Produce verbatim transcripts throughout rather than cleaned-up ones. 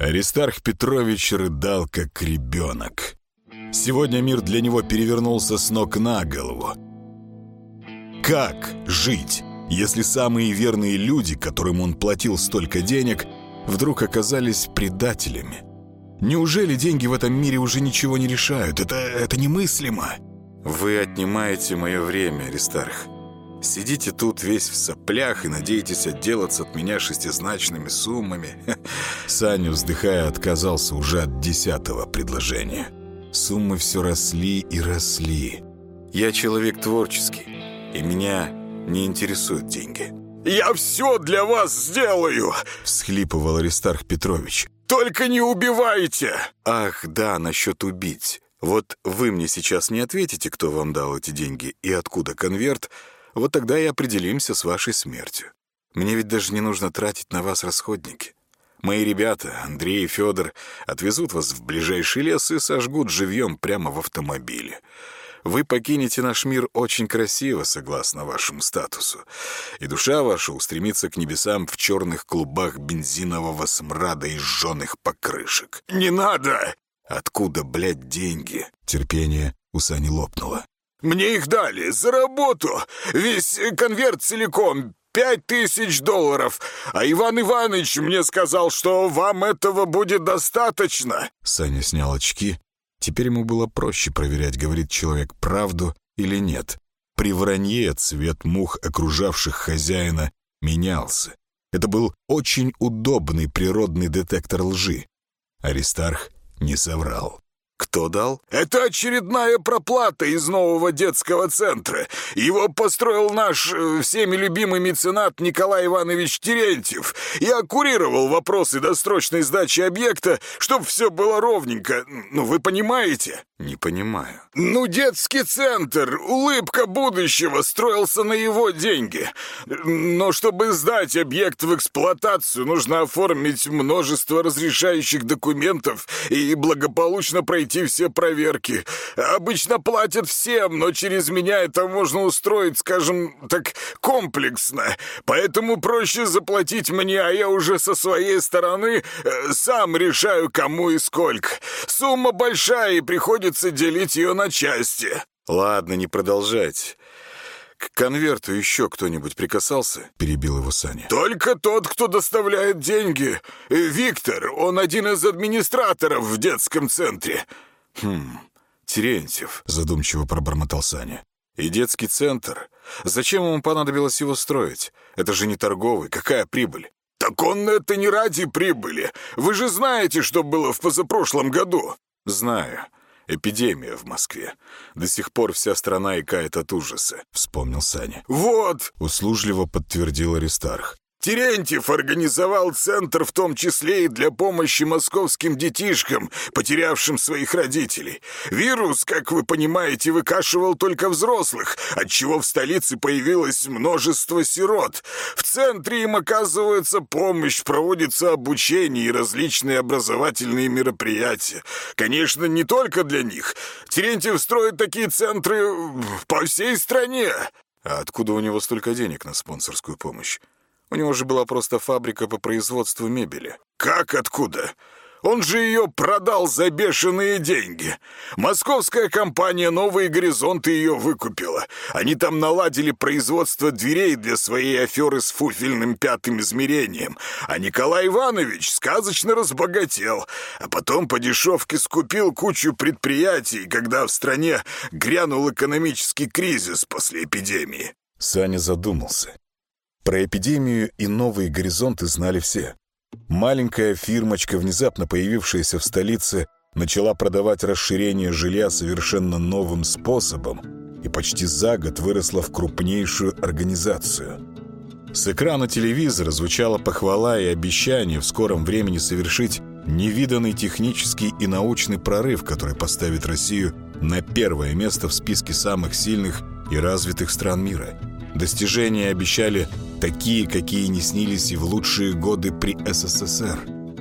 Аристарх Петрович рыдал, как ребенок. Сегодня мир для него перевернулся с ног на голову. Как жить, если самые верные люди, которым он платил столько денег, вдруг оказались предателями? Неужели деньги в этом мире уже ничего не решают? Это, это немыслимо. Вы отнимаете мое время, Аристарх. Сидите тут весь в соплях и надеетесь отделаться от меня шестизначными суммами. Саня, вздыхая, отказался уже от десятого предложения. Суммы все росли и росли. Я человек творческий, и меня не интересуют деньги. «Я все для вас сделаю!» — всхлипывал Аристарх Петрович. «Только не убивайте!» «Ах, да, насчет убить. Вот вы мне сейчас не ответите, кто вам дал эти деньги и откуда конверт, вот тогда и определимся с вашей смертью. Мне ведь даже не нужно тратить на вас расходники. Мои ребята, Андрей и Федор, отвезут вас в ближайший лес и сожгут живьем прямо в автомобиле. Вы покинете наш мир очень красиво, согласно вашему статусу, и душа ваша устремится к небесам в черных клубах бензинового смрада и сжженных покрышек». «Не надо!» «Откуда, блядь, деньги?» Терпение у Сани лопнуло. «Мне их дали за работу. Весь конверт целиком. Пять тысяч долларов. А Иван Иванович мне сказал, что вам этого будет достаточно». Саня снял очки. Теперь ему было проще проверять, говорит человек правду или нет. При вранье цвет мух, окружавших хозяина, менялся. Это был очень удобный природный детектор лжи. Аристарх не соврал. «Кто дал?» «Это очередная проплата из нового детского центра. Его построил наш э, всеми любимый меценат Николай Иванович Терентьев. Я курировал вопросы досрочной сдачи объекта, чтобы все было ровненько. Ну, вы понимаете?» «Не понимаю». «Ну, детский центр, улыбка будущего, строился на его деньги. Но чтобы сдать объект в эксплуатацию, нужно оформить множество разрешающих документов и благополучно пройти все проверки. Обычно платят всем, но через меня это можно устроить, скажем так, комплексно. Поэтому проще заплатить мне, а я уже со своей стороны э, сам решаю, кому и сколько. Сумма большая, и приходится делить ее на части». «Ладно, не продолжайте. К конверту еще кто-нибудь прикасался?» — перебил его Саня. «Только тот, кто доставляет деньги. Виктор, он один из администраторов в детском центре». «Хм, Терентьев», — задумчиво пробормотал Саня. «И детский центр? Зачем ему понадобилось его строить? Это же не торговый. Какая прибыль?» «Так он это не ради прибыли. Вы же знаете, что было в позапрошлом году». «Знаю. Эпидемия в Москве. До сих пор вся страна икает от ужаса», — вспомнил Саня. «Вот», — услужливо подтвердил Аристарх. «Терентьев организовал центр в том числе и для помощи московским детишкам, потерявшим своих родителей. Вирус, как вы понимаете, выкашивал только взрослых, отчего в столице появилось множество сирот. В центре им оказывается помощь, проводится обучение и различные образовательные мероприятия. Конечно, не только для них. Терентьев строит такие центры по всей стране». «А откуда у него столько денег на спонсорскую помощь? У него же была просто фабрика по производству мебели». «Как откуда? Он же ее продал за бешеные деньги. Московская компания «Новые горизонты» ее выкупила. Они там наладили производство дверей для своей аферы с фуфельным пятым измерением. А Николай Иванович сказочно разбогател. А потом по дешевке скупил кучу предприятий, когда в стране грянул экономический кризис после эпидемии». Саня задумался. Про эпидемию и новые горизонты знали все. Маленькая фирмочка, внезапно появившаяся в столице, начала продавать расширение жилья совершенно новым способом и почти за год выросла в крупнейшую организацию. С экрана телевизора звучала похвала и обещание в скором времени совершить невиданный технический и научный прорыв, который поставит Россию на первое место в списке самых сильных и развитых стран мира. Достижения обещали такие, какие не снились и в лучшие годы при СССР.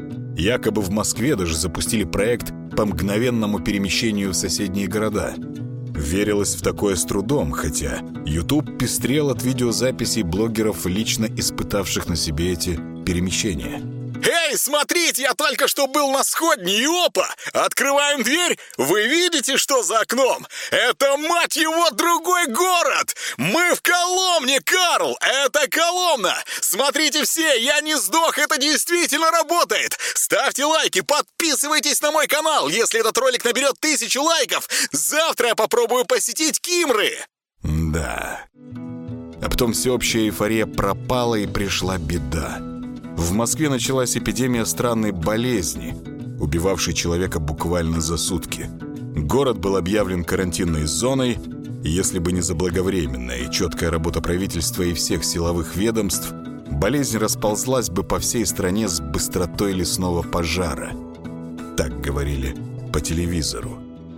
Якобы в Москве даже запустили проект по мгновенному перемещению в соседние города. Верилось в такое с трудом, хотя YouTube пестрел от видеозаписей блогеров, лично испытавших на себе эти перемещения. «Эй, смотрите, я только что был на сходне, и опа! Открываем дверь, вы видите, что за окном? Это, мать его, другой город! Мы в Коломне, Карл! Это Коломна! Смотрите все, я не сдох, это действительно работает! Ставьте лайки, подписывайтесь на мой канал! Если этот ролик наберет тысячу лайков, завтра я попробую посетить Кимры!» Да. А потом всеобщая эйфория пропала, и пришла беда. В Москве началась эпидемия странной болезни, убивавшей человека буквально за сутки. Город был объявлен карантинной зоной, и если бы не заблаговременная и четкая работа правительства и всех силовых ведомств, болезнь расползлась бы по всей стране с быстротой лесного пожара. Так говорили по телевизору.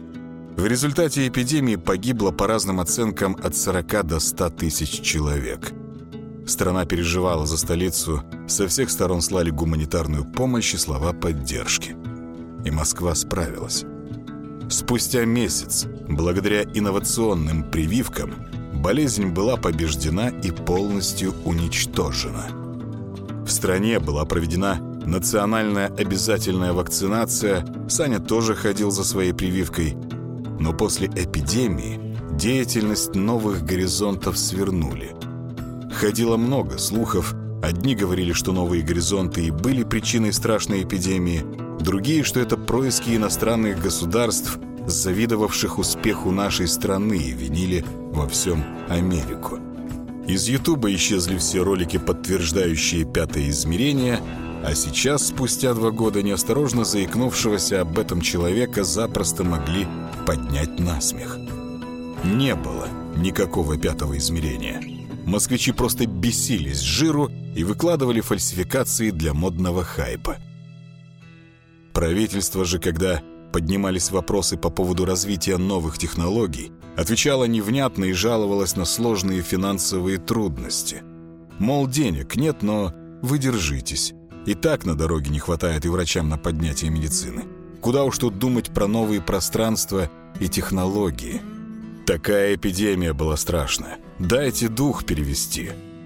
В результате эпидемии погибло, по разным оценкам, от сорока до ста тысяч человек. Страна переживала за столицу, со всех сторон слали гуманитарную помощь и слова поддержки. И Москва справилась. Спустя месяц, благодаря инновационным прививкам, болезнь была побеждена и полностью уничтожена. В стране была проведена национальная обязательная вакцинация, Саня тоже ходил за своей прививкой, но после эпидемии деятельность «Новых горизонтов» свернули. Ходило много слухов. Одни говорили, что «Новые горизонты» и были причиной страшной эпидемии, другие, что это происки иностранных государств, завидовавших успеху нашей страны, и винили во всем Америку. Из Ютуба исчезли все ролики, подтверждающие пятое измерение, а сейчас, спустя два года, неосторожно заикнувшегося об этом человека запросто могли поднять насмех. Не было никакого пятого измерения. Москвичи просто бесились с жиру и выкладывали фальсификации для модного хайпа. Правительство же, когда поднимались вопросы по поводу развития новых технологий, отвечало невнятно и жаловалось на сложные финансовые трудности. Мол, денег нет, но вы держитесь. И так на дороге не хватает и врачам на поднятие медицины. Куда уж тут думать про новые пространства и технологии. Такая эпидемия была страшная. Дайте дух перевести.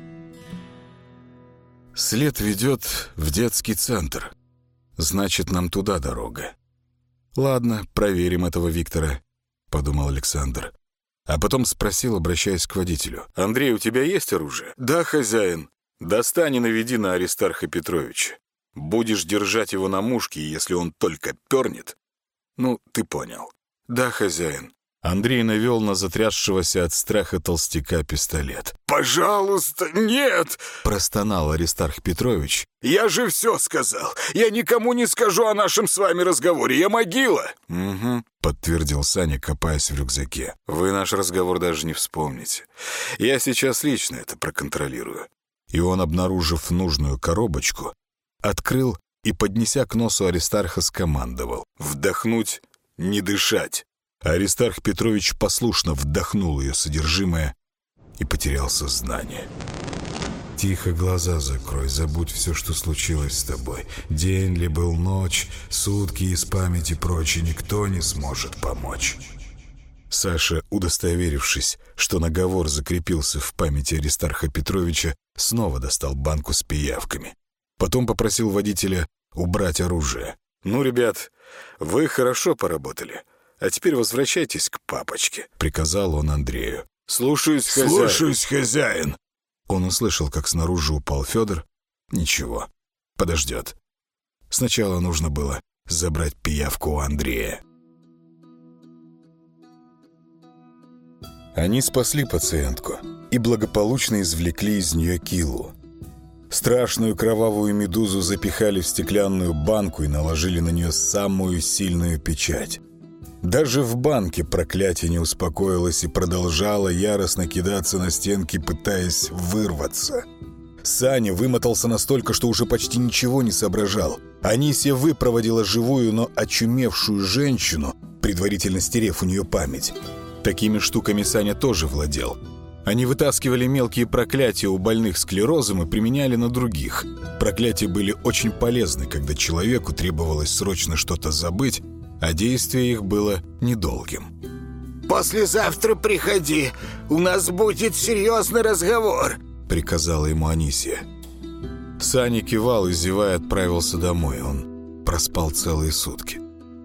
След ведет в детский центр. Значит, нам туда дорога. Ладно, проверим этого Виктора, подумал Александр. А потом спросил, обращаясь к водителю. Андрей, у тебя есть оружие? Да, хозяин. Достань и наведи на Аристарха Петровича. Будешь держать его на мушке, и если он только пернет... Ну, ты понял. Да, хозяин. Андрей навел на затрясшегося от страха толстяка пистолет. «Пожалуйста, нет!» – простонал Аристарх Петрович. «Я же все сказал. Я никому не скажу о нашем с вами разговоре. Я могила!» «Угу», – подтвердил Саня, копаясь в рюкзаке. «Вы наш разговор даже не вспомните. Я сейчас лично это проконтролирую». И он, обнаружив нужную коробочку, открыл и, поднеся к носу Аристарха, скомандовал: «Вдохнуть, не дышать». Аристарх Петрович послушно вдохнул ее содержимое и потерял сознание. «Тихо глаза закрой, забудь все, что случилось с тобой. День ли был, ночь, сутки из памяти прочь, и никто не сможет помочь». Саша, удостоверившись, что наговор закрепился в памяти Аристарха Петровича, снова достал банку с пиявками. Потом попросил водителя убрать оружие. «Ну, ребят, вы хорошо поработали. А теперь возвращайтесь к папочке», — приказал он Андрею. «Слушаюсь, хозяин». «Слушаюсь, хозяин». Он услышал, как снаружи упал Федор. Ничего, подождет. Сначала нужно было забрать пиявку у Андрея. Они спасли пациентку и благополучно извлекли из нее килу. Страшную кровавую медузу запихали в стеклянную банку и наложили на нее самую сильную печать. Даже в банке проклятие не успокоилось и продолжало яростно кидаться на стенки, пытаясь вырваться. Саня вымотался настолько, что уже почти ничего не соображал. Анисия выпроводила живую, но очумевшую женщину, предварительно стерев у нее память. Такими штуками Саня тоже владел. Они вытаскивали мелкие проклятия у больных склерозом и применяли на других. Проклятия были очень полезны, когда человеку требовалось срочно что-то забыть, а действие их было недолгим. «Послезавтра приходи, у нас будет серьезный разговор», — приказала ему Анисия. Саня кивал и, зевая, отправился домой. Он проспал целые сутки.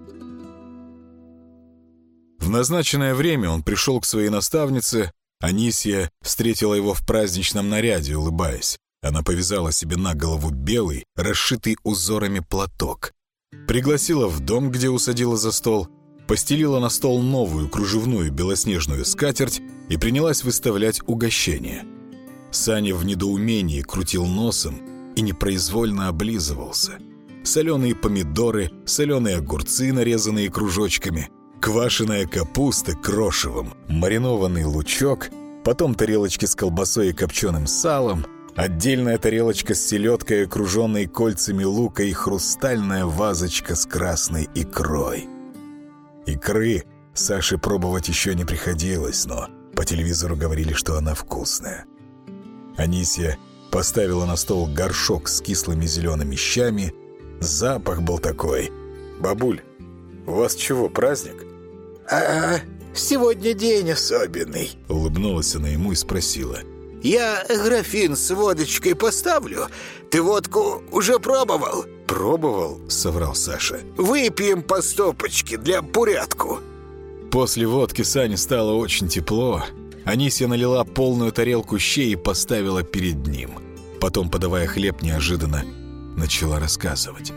В назначенное время он пришел к своей наставнице. Анисья встретила его в праздничном наряде, улыбаясь. Она повязала себе на голову белый, расшитый узорами платок. Пригласила в дом, где усадила за стол, постелила на стол новую кружевную белоснежную скатерть и принялась выставлять угощения. Саня в недоумении крутил носом и непроизвольно облизывался. Соленые помидоры, соленые огурцы, нарезанные кружочками, квашеная капуста крошевом, маринованный лучок, потом тарелочки с колбасой и копченым салом, отдельная тарелочка с селедкой, окруженной кольцами лука, и хрустальная вазочка с красной икрой. Икры Саше пробовать еще не приходилось, но по телевизору говорили, что она вкусная. Анисья поставила на стол горшок с кислыми зелеными щами. Запах был такой. «Бабуль, у вас чего, праздник?» «А, сегодня день особенный», — улыбнулась она ему и спросила. «Я графин с водочкой поставлю. Ты водку уже пробовал?» «Пробовал», — соврал Саша. «Выпьем по стопочке для порядку». После водки Сане стало очень тепло. Анисья налила полную тарелку щей и поставила перед ним. Потом, подавая хлеб, неожиданно начала рассказывать.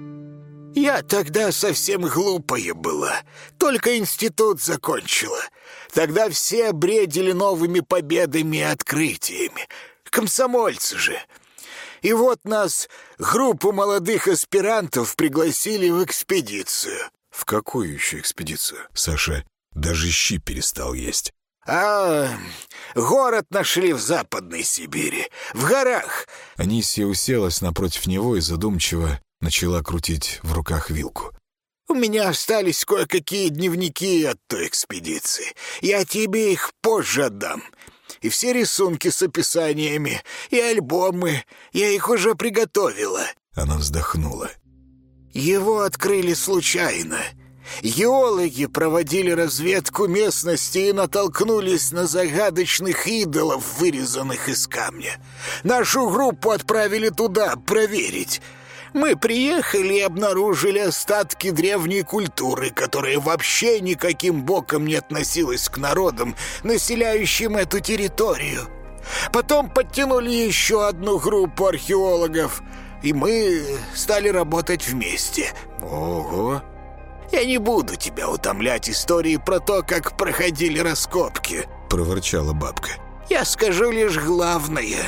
«Я тогда совсем глупая была. Только институт закончила. Тогда все бредили новыми победами и открытиями. Комсомольцы же. И вот нас, группу молодых аспирантов, пригласили в экспедицию». «В какую еще экспедицию?» Саша даже щи перестал есть. «А, город нашли в Западной Сибири, в горах». Анисья уселась напротив него и задумчиво начала крутить в руках вилку. «У меня остались кое-какие дневники от той экспедиции. Я тебе их позже отдам. И все рисунки с описаниями, и альбомы. Я их уже приготовила». Она вздохнула. «Его открыли случайно. Геологи проводили разведку местности и натолкнулись на загадочных идолов, вырезанных из камня. Нашу группу отправили туда проверить. Мы приехали и обнаружили остатки древней культуры, которая вообще никаким боком не относилась к народам, населяющим эту территорию. Потом подтянули еще одну группу археологов, и мы стали работать вместе». «Ого!» «Я не буду тебя утомлять историей про то, как проходили раскопки», — проворчала бабка. «Я скажу лишь главное.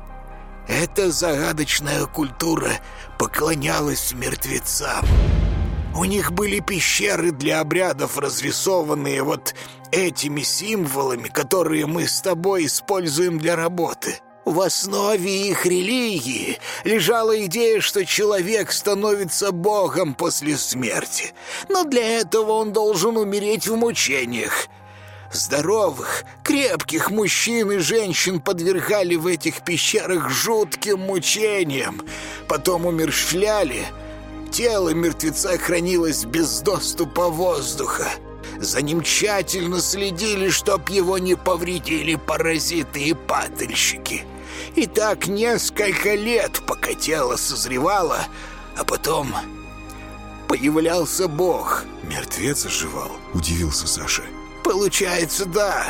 Эта загадочная культура поклонялась мертвецам. У них были пещеры для обрядов, разрисованные вот этими символами, которые мы с тобой используем для работы. В основе их религии лежала идея, что человек становится богом после смерти, но для этого он должен умереть в мучениях. Здоровых, крепких мужчин и женщин подвергали в этих пещерах жутким мучениям, потом умерщвляли. Тело мертвеца хранилось без доступа воздуха. За ним тщательно следили, чтоб его не повредили паразиты и падальщики. И так несколько лет, пока тело созревало, а потом появлялся Бог. «Мертвец оживал?» — удивился Саша. «Получается, да.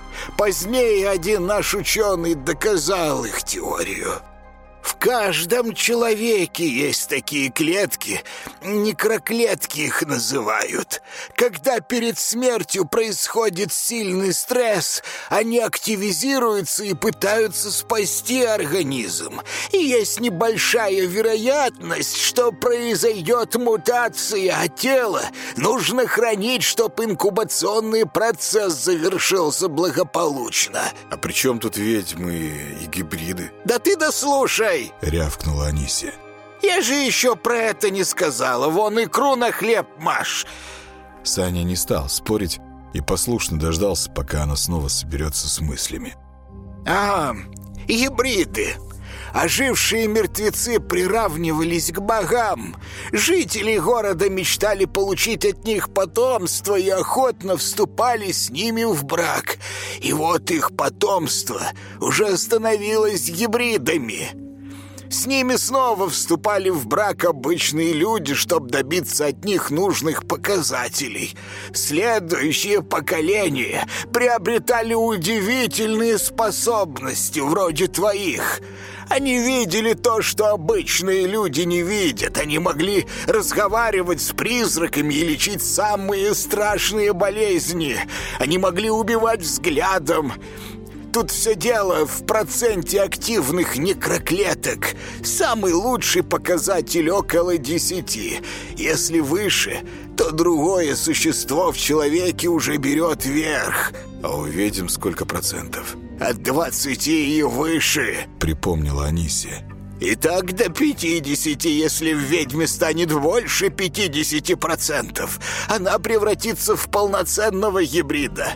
Позднее один наш ученый доказал их теорию. В каждом человеке есть такие клетки, некроклетки их называют. Когда перед смертью происходит сильный стресс, они активизируются и пытаются спасти организм. И есть небольшая вероятность, что произойдет мутация, а тело нужно хранить, чтобы инкубационный процесс завершился благополучно». «А при чем тут ведьмы и гибриды?» «Да ты дослушай!» — рявкнула Анисья. «Я же еще про это не сказала. Вон икру на хлеб маш». Саня не стал спорить и послушно дождался, пока она снова соберется с мыслями. «А, гибриды. Ожившие мертвецы приравнивались к богам. Жители города мечтали получить от них потомство и охотно вступали с ними в брак. И вот их потомство уже становилось гибридами. С ними снова вступали в брак обычные люди, чтобы добиться от них нужных показателей. Следующее поколение приобретали удивительные способности, вроде твоих. Они видели то, что обычные люди не видят. Они могли разговаривать с призраками и лечить самые страшные болезни. Они могли убивать взглядом. Тут все дело в проценте активных некроклеток. Самый лучший показатель около десяти. Если выше, то другое существо в человеке уже берет верх. А у ведьм сколько процентов? От двадцати и выше, припомнила Анисия. И так до пятидесяти, если в ведьме станет больше пятидесяти процентов. Она превратится в полноценного гибрида.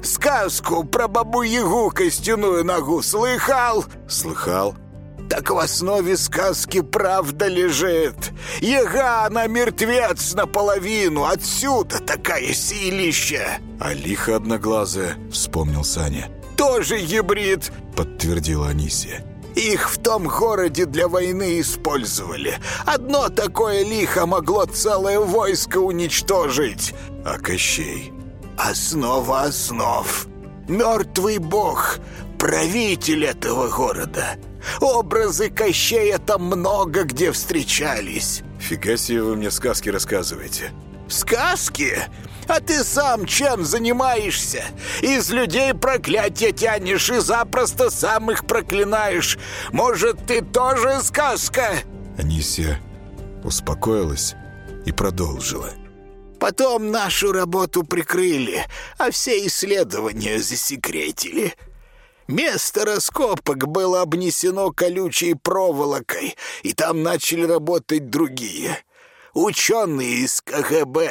Сказку про бабу-ягу костяную ногу слыхал? Слыхал. Так в основе сказки правда лежит. Яга, она мертвец наполовину. Отсюда такая силища. А лиха одноглазая, вспомнил Саня. Тоже гибрид, подтвердила Анисия. Их в том городе для войны использовали. Одно такое лихо могло целое войско уничтожить. А Кощей? Основа основ. Мертвый бог, правитель этого города. Образы Кощея там много где встречались. Фига себе вы мне сказки рассказываете. Сказки? А ты сам чем занимаешься? Из людей проклятия тянешь и запросто сам их проклинаешь. Может, ты тоже сказка? Анисия успокоилась и продолжила. Потом нашу работу прикрыли, а все исследования засекретили. Место раскопок было обнесено колючей проволокой, и там начали работать другие. Ученые из ка гэ бэ.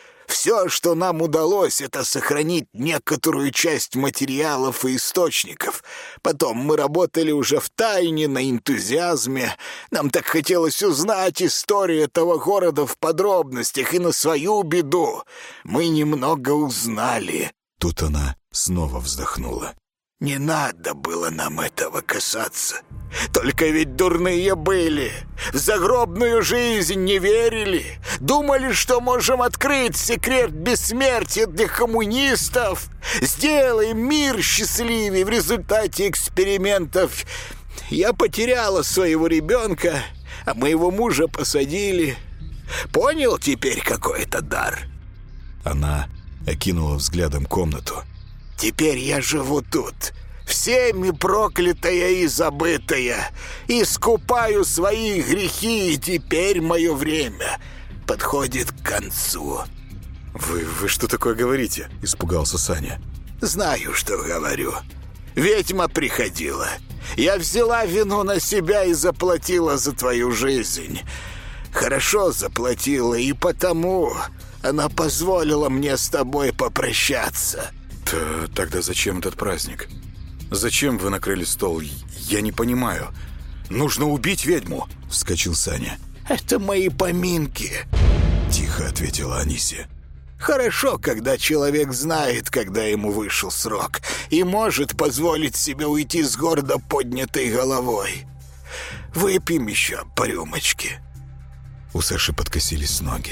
Все, что нам удалось, это сохранить некоторую часть материалов и источников. Потом мы работали уже в тайне, на энтузиазме. Нам так хотелось узнать историю этого города в подробностях, и на свою беду мы немного узнали. Тут она снова вздохнула. Не надо было нам этого касаться. Только ведь дурные были. В загробную жизнь не верили. Думали, что можем открыть секрет бессмертия для коммунистов. Сделаем мир счастливее в результате экспериментов. Я потеряла своего ребенка, а моего мужа посадили. Понял теперь, какой это дар? Она окинула взглядом комнату. Теперь я живу тут, всеми проклятая и забытая, искупаю свои грехи, и теперь мое время подходит к концу. Вы, вы что такое говорите? Испугался Саня. Знаю, что говорю. Ведьма приходила. Я взяла вину на себя и заплатила за твою жизнь. Хорошо заплатила, и потому она позволила мне с тобой попрощаться. Тогда зачем этот праздник? Зачем вы накрыли стол? Я не понимаю. Нужно убить ведьму, вскочил Саня. Это мои поминки, тихо ответила Анисия. Хорошо, когда человек знает, когда ему вышел срок, и может позволить себе уйти с гордо поднятой головой. Выпьем еще по рюмочке. У Саши подкосились ноги.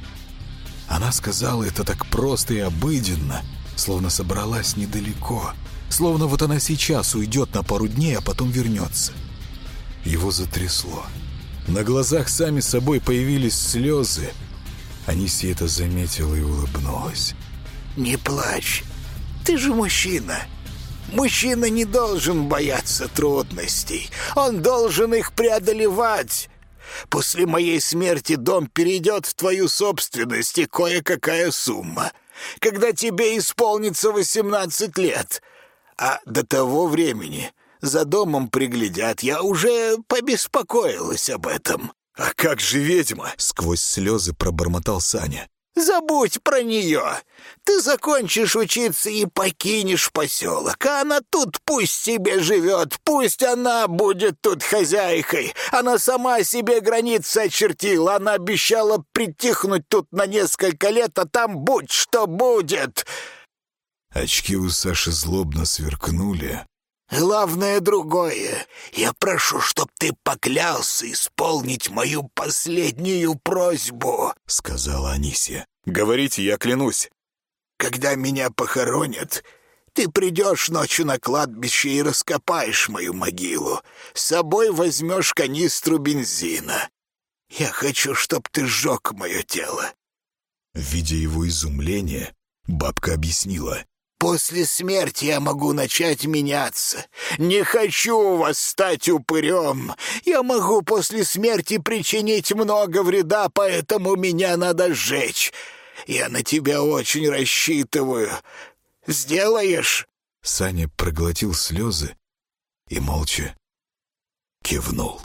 Она сказала это так просто и обыденно, словно собралась недалеко, словно вот она сейчас уйдет на пару дней, а потом вернется. Его затрясло. На глазах сами собой появились слезы. Анисия это заметила и улыбнулась. «Не плачь, ты же мужчина. Мужчина не должен бояться трудностей, он должен их преодолевать. После моей смерти дом перейдет в твою собственность и кое-какая сумма. Когда тебе исполнится восемнадцать лет. А до того времени за домом приглядят. Я уже побеспокоилась об этом». «А как же ведьма?» — сквозь слезы пробормотал Саня. «Забудь про нее. Ты закончишь учиться и покинешь поселок. А она тут пусть себе живет. Пусть она будет тут хозяйкой. Она сама себе границы очертила. Она обещала притихнуть тут на несколько лет, а там будь что будет». Очки у Саши злобно сверкнули. Главное другое. Я прошу, чтоб ты поклялся исполнить мою последнюю просьбу», — сказала Анисия. «Говорите, я клянусь». «Когда меня похоронят, ты придешь ночью на кладбище и раскопаешь мою могилу. С собой возьмешь канистру бензина. Я хочу, чтоб ты сжег мое тело». Видя его изумление, бабка объяснила. «После смерти я могу начать меняться. Не хочу вас стать упырем. Я могу после смерти причинить много вреда, поэтому меня надо сжечь. Я на тебя очень рассчитываю. Сделаешь?» Саня проглотил слезы и молча кивнул.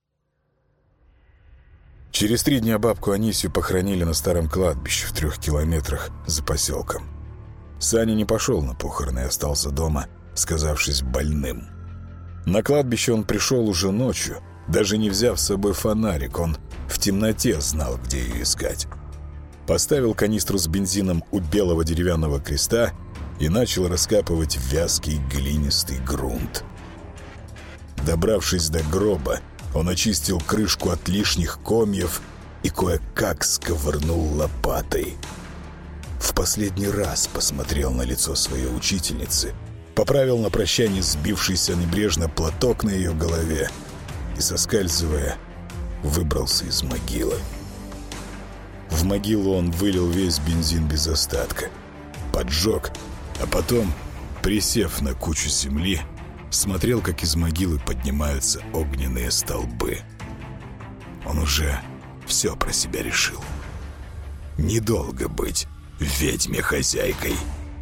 Через три дня бабку Анисию похоронили на старом кладбище в трех километрах за поселком. Саня не пошел на похороны и остался дома, сказавшись больным. На кладбище он пришел уже ночью, даже не взяв с собой фонарик. Он в темноте знал, где ее искать. Поставил канистру с бензином у белого деревянного креста и начал раскапывать вязкий глинистый грунт. Добравшись до гроба, он очистил крышку от лишних комьев и кое-как сковырнул лопатой. В последний раз посмотрел на лицо своей учительницы, поправил на прощание сбившийся небрежно платок на ее голове и, соскальзывая, выбрался из могилы. В могилу он вылил весь бензин без остатка, поджег, а потом, присев на кучу земли, смотрел, как из могилы поднимаются огненные столбы. Он уже все про себя решил. Недолго быть ведьме-хозяйкой.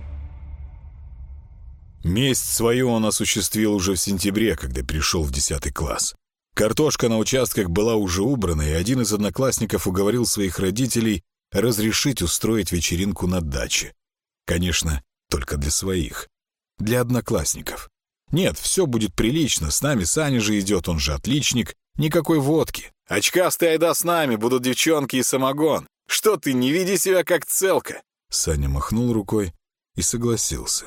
Месть свою он осуществил уже в сентябре, когда перешел в десятый класс. Картошка на участках была уже убрана, и один из одноклассников уговорил своих родителей разрешить устроить вечеринку на даче. Конечно, только для своих. Для одноклассников. Нет, все будет прилично, с нами Саня же идет, он же отличник. Никакой водки. Очкастый айда с нами, будут девчонки и самогон. Что ты, не веди себя как целка. Саня махнул рукой и согласился.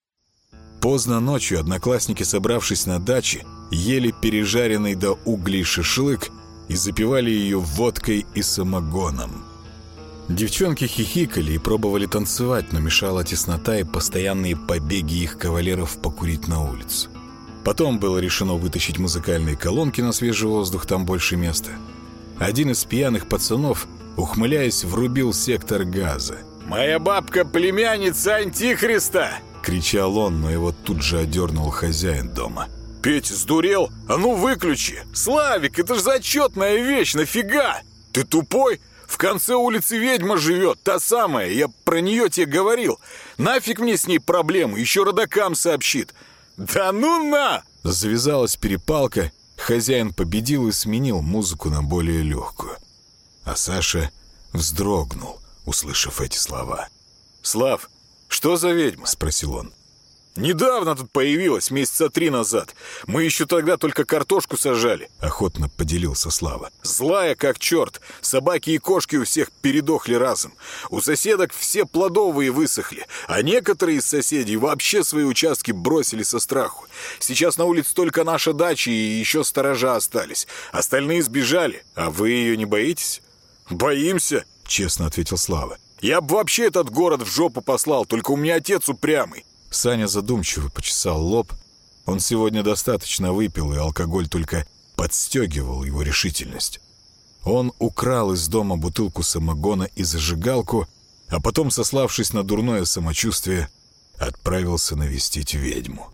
Поздно ночью одноклассники, собравшись на даче, ели пережаренный до углей шашлык и запивали ее водкой и самогоном. Девчонки хихикали и пробовали танцевать, но мешала теснота и постоянные побеги их кавалеров покурить на улицу. Потом было решено вытащить музыкальные колонки на свежий воздух, там больше места. Один из пьяных пацанов, ухмыляясь, врубил сектор газа. «Моя бабка племянница Антихриста!» — кричал он, но его тут же одернул хозяин дома. «Петя, сдурел? А ну выключи! Славик, это ж зачетная вещь, нафига? Ты тупой? В конце улицы ведьма живет, та самая, я про нее тебе говорил. Нафиг мне с ней проблемы, еще родакам сообщит». «Да ну на!» Завязалась перепалка, хозяин победил и сменил музыку на более легкую. А Саша вздрогнул, услышав эти слова. «Слав, что за ведьма?» — спросил он. «Недавно тут появилась, месяца три назад. Мы еще тогда только картошку сажали», — охотно поделился Слава. «Злая как черт. Собаки и кошки у всех передохли разом. У соседок все плодовые высохли, а некоторые из соседей вообще свои участки бросили со страху. Сейчас на улице только наша дача и еще сторожа остались. Остальные сбежали. А вы ее не боитесь?» «Боимся», — честно ответил Слава. «Я бы вообще этот город в жопу послал, только у меня отец упрямый». Саня задумчиво почесал лоб. Он сегодня достаточно выпил, и алкоголь только подстегивал его решительность. Он украл из дома бутылку самогона и зажигалку, а потом, сославшись на дурное самочувствие, отправился навестить ведьму.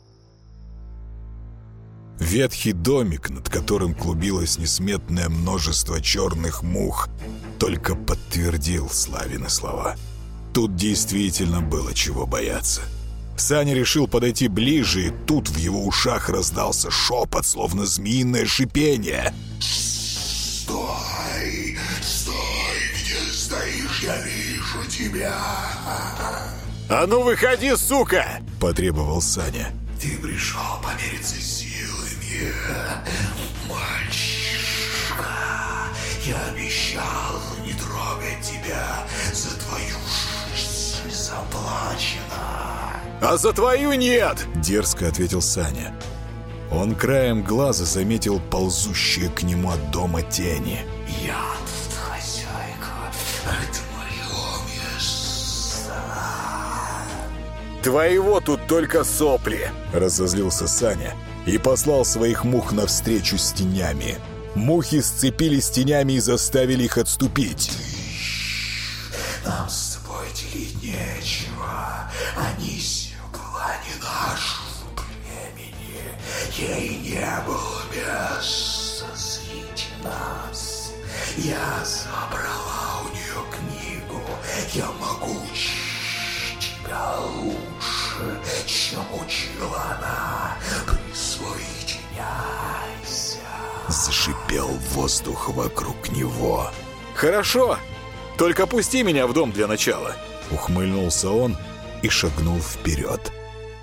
Ветхий домик, над которым клубилось несметное множество черных мух, только подтвердил Славины слова. Тут действительно было чего бояться. Саня решил подойти ближе, и тут в его ушах раздался шепот, словно змеиное шипение. «Стой! Стой! Где стоишь? Я вижу тебя!» «А ну выходи, сука!» — потребовал Саня. «Ты пришел помериться силами, мальчишка! Я обещал не трогать тебя, за твою жизнь заплачено!» «А за твою нет!» — дерзко ответил Саня. Он краем глаза заметил ползущие к нему от дома тени. «Я тут хозяйка, это мое место». «Твоего тут только сопли!» — разозлился Саня и послал своих мух навстречу с тенями. Мухи сцепились с тенями и заставили их отступить. «Нам с тобой делить нечего. Анисия была не нашего племени. Ей не было места среди нас. Я забрала у нее книгу. Я могу учить тебя лучше, чем учила она. Присвоительняйся». Зашипел воздух вокруг него. «Хорошо, только пусти меня в дом для начала», — ухмыльнулся он и шагнул вперед.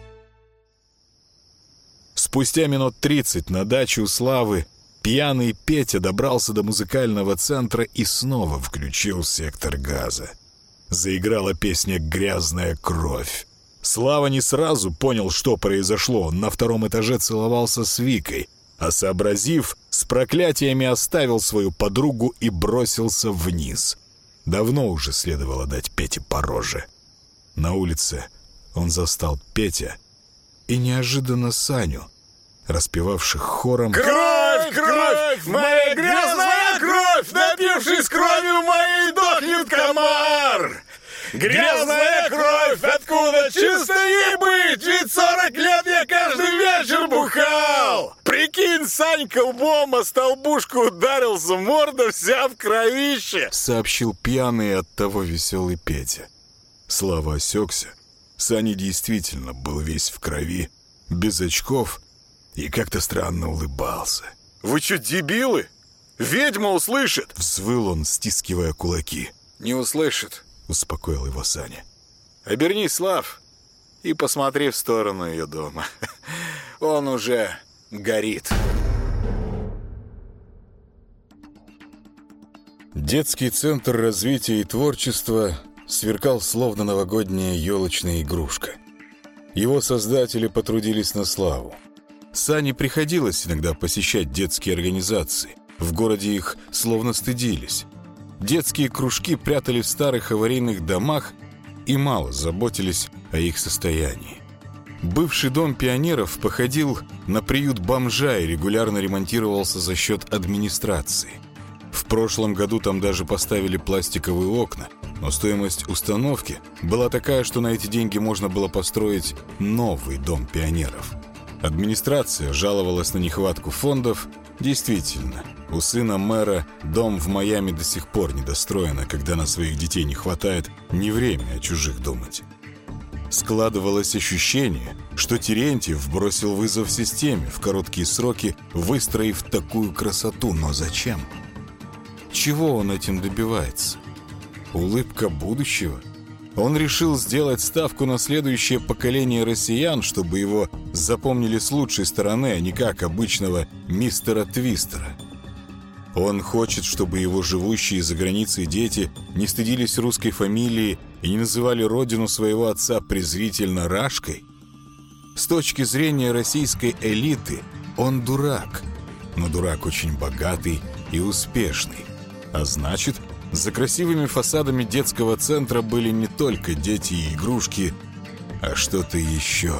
Спустя минут тридцать на даче у Славы пьяный Петя добрался до музыкального центра и снова включил сектор газа. Заиграла песня «Грязная кровь». Слава не сразу понял, что произошло. Он на втором этаже целовался с Викой, а сообразив, с проклятиями оставил свою подругу и бросился вниз. Давно уже следовало дать Пете по роже. На улице он застал Петя и неожиданно Саню, распевавших хором «Кровь, кровь, моя грязная кровь! Напившись кровью моей дохнет комар! Грязная кровь, откуда чисто ей быть? Ведь сорок лет я каждый вечер бухал! Прикинь, Санька лбом о столбушку ударился, морда вся в кровище!» — сообщил пьяный и оттого веселый Петя. Слава осекся. Саня действительно был весь в крови, без очков и как-то странно улыбался. «Вы что, дебилы? Ведьма услышит!» — взвыл он, стискивая кулаки. «Не услышит», — успокоил его Саня. «Обернись, Слав, и посмотри в сторону ее дома. Он уже горит». Детский центр развития и творчества сверкал словно новогодняя елочная игрушка. Его создатели потрудились на славу. Сане приходилось иногда посещать детские организации. В городе их словно стыдились. Детские кружки прятали в старых аварийных домах и мало заботились о их состоянии. Бывший дом пионеров походил на приют бомжа и регулярно ремонтировался за счет администрации. В прошлом году там даже поставили пластиковые окна, но стоимость установки была такая, что на эти деньги можно было построить новый дом пионеров. Администрация жаловалась на нехватку фондов. Действительно, у сына мэра дом в Майами до сих пор недостроен, а когда на своих детей не хватает, не время о чужих думать. Складывалось ощущение, что Терентьев бросил вызов системе в короткие сроки, выстроив такую красоту. Но зачем? Чего он этим добивается? Улыбка будущего? Он решил сделать ставку на следующее поколение россиян, чтобы его запомнили с лучшей стороны, а не как обычного мистера Твистера. Он хочет, чтобы его живущие за границей дети не стыдились русской фамилии и не называли родину своего отца презрительно Рашкой. С точки зрения российской элиты он дурак, но дурак очень богатый и успешный. А значит, за красивыми фасадами детского центра были не только дети и игрушки, а что-то еще.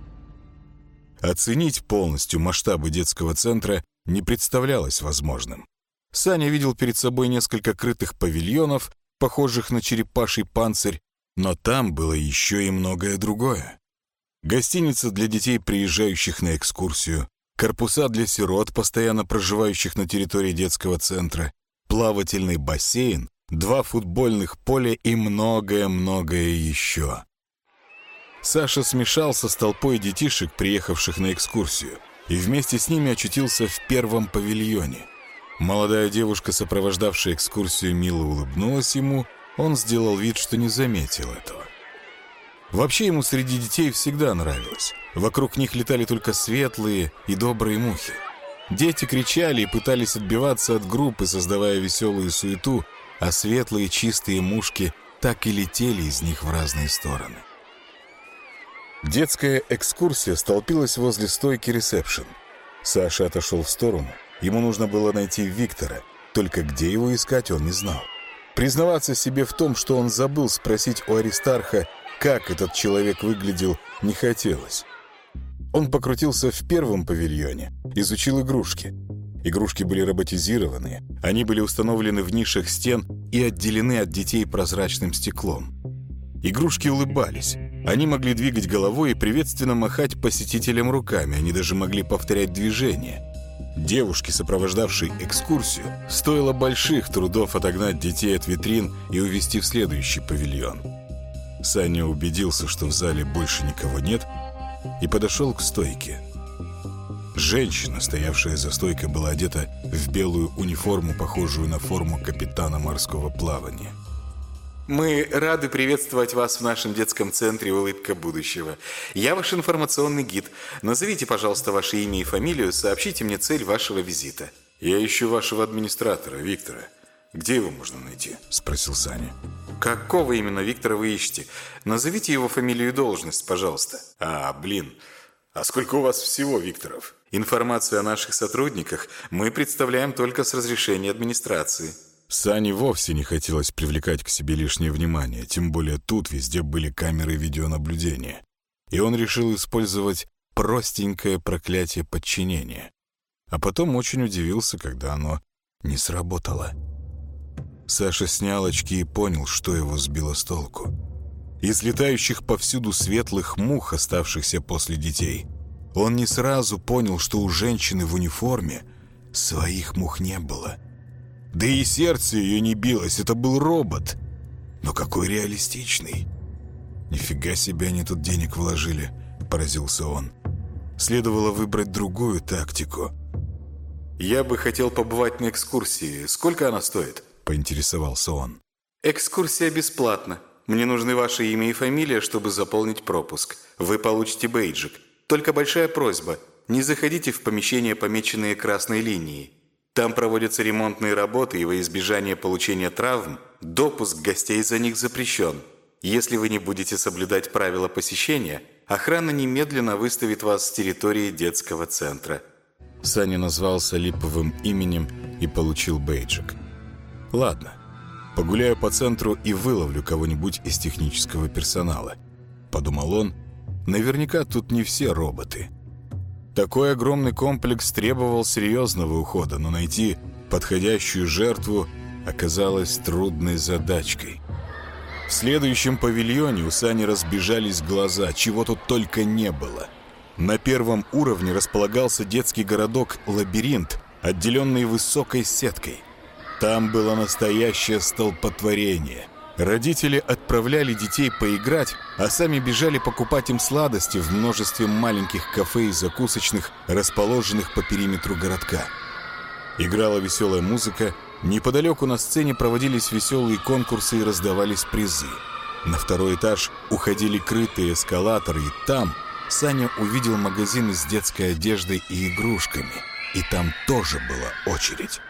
Оценить полностью масштабы детского центра не представлялось возможным. Саня видел перед собой несколько крытых павильонов, похожих на черепаший панцирь, но там было еще и многое другое. Гостиница для детей, приезжающих на экскурсию, корпуса для сирот, постоянно проживающих на территории детского центра, плавательный бассейн, два футбольных поля и многое-многое еще. Саша смешался с толпой детишек, приехавших на экскурсию, и вместе с ними очутился в первом павильоне. Молодая девушка, сопровождавшая экскурсию, мило улыбнулась ему, он сделал вид, что не заметил этого. Вообще ему среди детей всегда нравилось. Вокруг них летали только светлые и добрые мухи. Дети кричали и пытались отбиваться от группы, создавая веселую суету, а светлые чистые мушки так и летели из них в разные стороны. Детская экскурсия столпилась возле стойки ресепшн. Саша отошел в сторону. Ему нужно было найти Виктора. Только где его искать, он не знал. Признаваться себе в том, что он забыл спросить у Аристарха, как этот человек выглядел, не хотелось. Он покрутился в первом павильоне, изучил игрушки. Игрушки были роботизированы, они были установлены в нишах стен и отделены от детей прозрачным стеклом. Игрушки улыбались, они могли двигать головой и приветственно махать посетителям руками, они даже могли повторять движения. Девушке, сопровождавшей экскурсию, стоило больших трудов отогнать детей от витрин и увести в следующий павильон. Саня убедился, что в зале больше никого нет, и подошел к стойке. Женщина, стоявшая за стойкой, была одета в белую униформу, похожую на форму капитана морского плавания. Мы рады приветствовать вас в нашем детском центре «Улыбка будущего». Я ваш информационный гид. Назовите, пожалуйста, ваше имя и фамилию, сообщите мне цель вашего визита. «Я ищу вашего администратора, Виктора. Где его можно найти?» – спросил Саня. Какого именно Виктора вы ищете? Назовите его фамилию и должность, пожалуйста. А, блин, а сколько у вас всего Викторов? Информацию о наших сотрудниках мы представляем только с разрешения администрации. Сане вовсе не хотелось привлекать к себе лишнее внимание, тем более тут везде были камеры видеонаблюдения. И он решил использовать простенькое проклятие подчинения. А потом очень удивился, когда оно не сработало. Саша снял очки и понял, что его сбило с толку. Из летающих повсюду светлых мух, оставшихся после детей, он не сразу понял, что у женщины в униформе своих мух не было. Да и сердце ее не билось, это был робот. Но какой реалистичный. Нифига себе они тут денег вложили, поразился он. Следовало выбрать другую тактику. Я бы хотел побывать на экскурсии. Сколько она стоит? Поинтересовался он. Экскурсия бесплатна. Мне нужны ваше имя и фамилия, чтобы заполнить пропуск. Вы получите бейджик. Только большая просьба. Не заходите в помещения, помеченные красной линией. Там проводятся ремонтные работы, и во избежание получения травм допуск гостей за них запрещен. Если вы не будете соблюдать правила посещения, охрана немедленно выставит вас с территории детского центра. Саня назвался липовым именем и получил бейджик. Ладно, погуляю по центру и выловлю кого-нибудь из технического персонала, подумал он. Наверняка тут не все роботы. Такой огромный комплекс требовал серьезного ухода, но найти подходящую жертву оказалось трудной задачкой. В следующем павильоне у Сани разбежались глаза, чего тут только не было. На первом уровне располагался детский городок «Лабиринт», отделенный высокой сеткой. Там было настоящее столпотворение. Родители отправляли детей поиграть, а сами бежали покупать им сладости в множестве маленьких кафе и закусочных, расположенных по периметру городка. Играла веселая музыка, неподалеку на сцене проводились веселые конкурсы и раздавались призы. На второй этаж уходили крытые эскалаторы, и там Саня увидел магазины с детской одеждой и игрушками, и там тоже была очередь.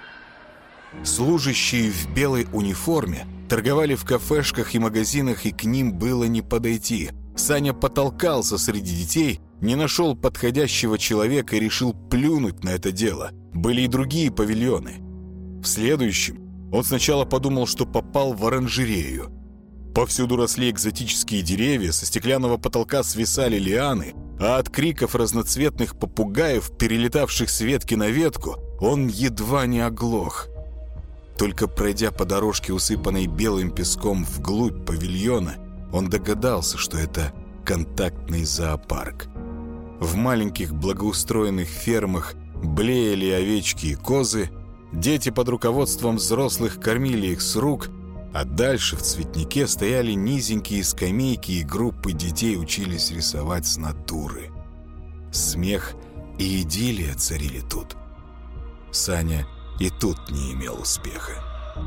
Служащие в белой униформе торговали в кафешках и магазинах, и к ним было не подойти. Саня потолкался среди детей, не нашел подходящего человека и решил плюнуть на это дело. Были и другие павильоны. В следующем он сначала подумал, что попал в оранжерею. Повсюду росли экзотические деревья, со стеклянного потолка свисали лианы, а от криков разноцветных попугаев, перелетавших с ветки на ветку, он едва не оглох. Только пройдя по дорожке, усыпанной белым песком вглубь павильона, он догадался, что это контактный зоопарк. В маленьких благоустроенных фермах блеяли овечки и козы, дети под руководством взрослых кормили их с рук, а дальше в цветнике стояли низенькие скамейки, и группы детей учились рисовать с натуры. Смех и идиллия царили тут. Саня и тут не имел успеха.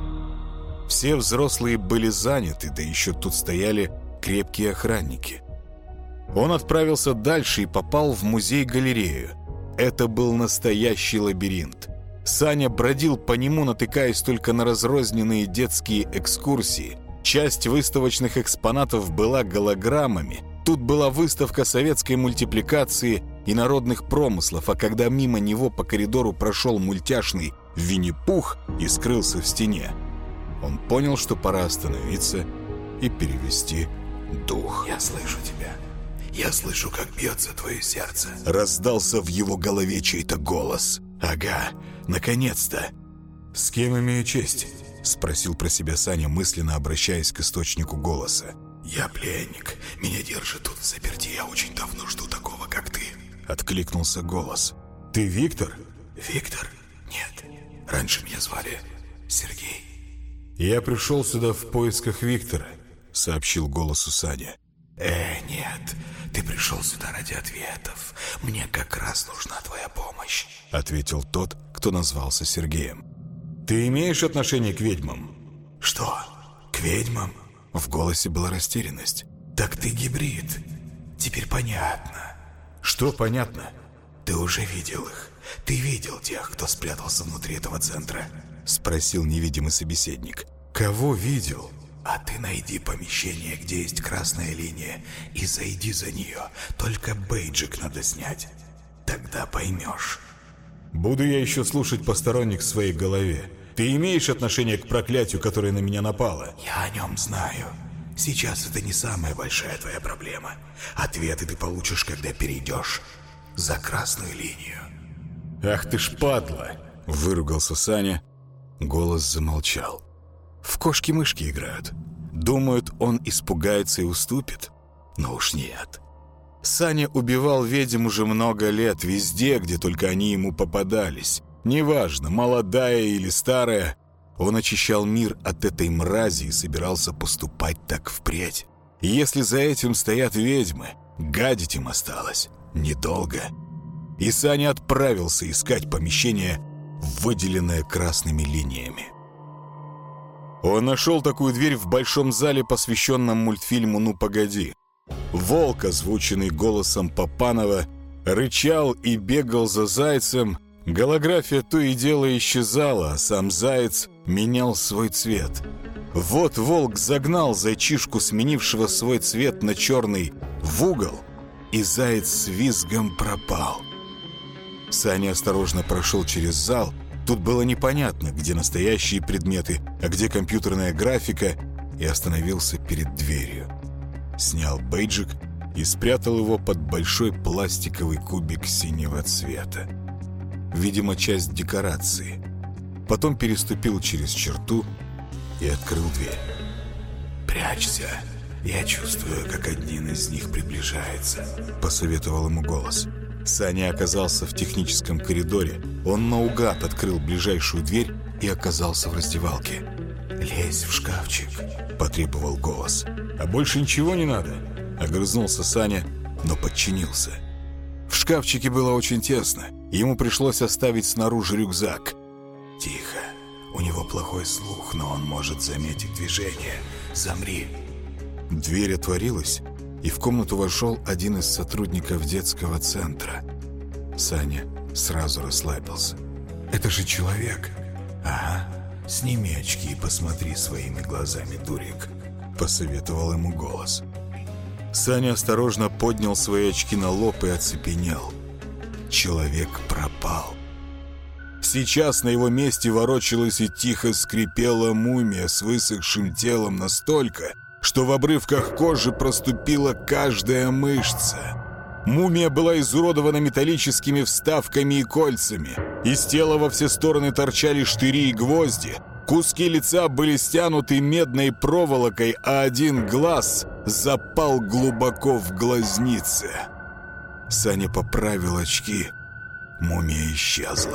Все взрослые были заняты, да еще тут стояли крепкие охранники. Он отправился дальше и попал в музей-галерею. Это был настоящий лабиринт. Саня бродил по нему, натыкаясь только на разрозненные детские экскурсии. Часть выставочных экспонатов была голограммами. Тут была выставка советской мультипликации и народных промыслов, а когда мимо него по коридору прошел мультяшный Винни-Пух и скрылся в стене, он понял, что пора остановиться и перевести дух. «Я слышу тебя. Я слышу, как бьется твое сердце». Раздался в его голове чей-то голос. «Ага, наконец-то!» «С кем имею честь?» — спросил про себя Саня, мысленно обращаясь к источнику голоса. «Я пленник. Меня держат тут в заперти. Я очень давно жду такого, как ты». Откликнулся голос. «Ты Виктор?» «Виктор? Нет. Раньше меня звали Сергей». «Я пришел сюда в поисках Виктора», — сообщил голосу Саня. «Э, нет. Ты пришел сюда ради ответов. Мне как раз нужна твоя помощь», — ответил тот, кто назвался Сергеем. «Ты имеешь отношение к ведьмам?» «Что? К ведьмам?» В голосе была растерянность. «Так ты гибрид. Теперь понятно». «Что понятно?» «Ты уже видел их. Ты видел тех, кто спрятался внутри этого центра?» Спросил невидимый собеседник. «Кого видел?» «А ты найди помещение, где есть красная линия, и зайди за нее. Только бейджик надо снять. Тогда поймешь». «Буду я еще слушать посторонних в своей голове. Ты имеешь отношение к проклятию, которое на меня напало?» «Я о нем знаю. Сейчас это не самая большая твоя проблема. Ответы ты получишь, когда перейдешь за красную линию». «Ах ты ж падла!» — выругался Саня. Голос замолчал. В кошки-мышки играют. Думают, он испугается и уступит. Но уж нет. Саня убивал ведьм уже много лет, везде, где только они ему попадались. Неважно, молодая или старая, он очищал мир от этой мрази и собирался поступать так впредь. И если за этим стоят ведьмы, гадить им осталось недолго. И Саня отправился искать помещение, выделенное красными линиями. Он нашел такую дверь в большом зале, посвященном мультфильму «Ну, погоди». Волк, озвученный голосом Папанова, рычал и бегал за зайцем. Голография то и дело исчезала, а сам заяц менял свой цвет. Вот волк загнал зайчишку, сменившего свой цвет на черный, в угол, и заяц с визгом пропал. Саня осторожно прошел через зал. Тут было непонятно, где настоящие предметы, а где компьютерная графика, и остановился перед дверью. Снял бейджик и спрятал его под большой пластиковый кубик синего цвета. Видимо, часть декорации. Потом переступил через черту и открыл дверь. «Прячься. Я чувствую, как один из них приближается», — посоветовал ему голос. Саня оказался в техническом коридоре. Он наугад открыл ближайшую дверь и оказался в раздевалке. «Лезь в шкафчик», — потребовал голос. «А больше ничего не надо?» — огрызнулся Саня, но подчинился. В шкафчике было очень тесно. Ему пришлось оставить снаружи рюкзак. «Тихо. У него плохой слух, но он может заметить движение. Замри». Дверь отворилась, и в комнату вошел один из сотрудников детского центра. Саня сразу расслабился. «Это же человек». «Ага. Сними очки и посмотри своими глазами, дурик», — посоветовал ему голос. Саня осторожно поднял свои очки на лоб и оцепенел. Человек пропал. Сейчас на его месте ворочалась и тихо скрипела мумия с высохшим телом настолько, что в обрывках кожи проступила каждая мышца. Мумия была изуродована металлическими вставками и кольцами. Из тела во все стороны торчали штыри и гвозди. Куски лица были стянуты медной проволокой, а один глаз запал глубоко в глазнице. Саня поправил очки. Мумия исчезла.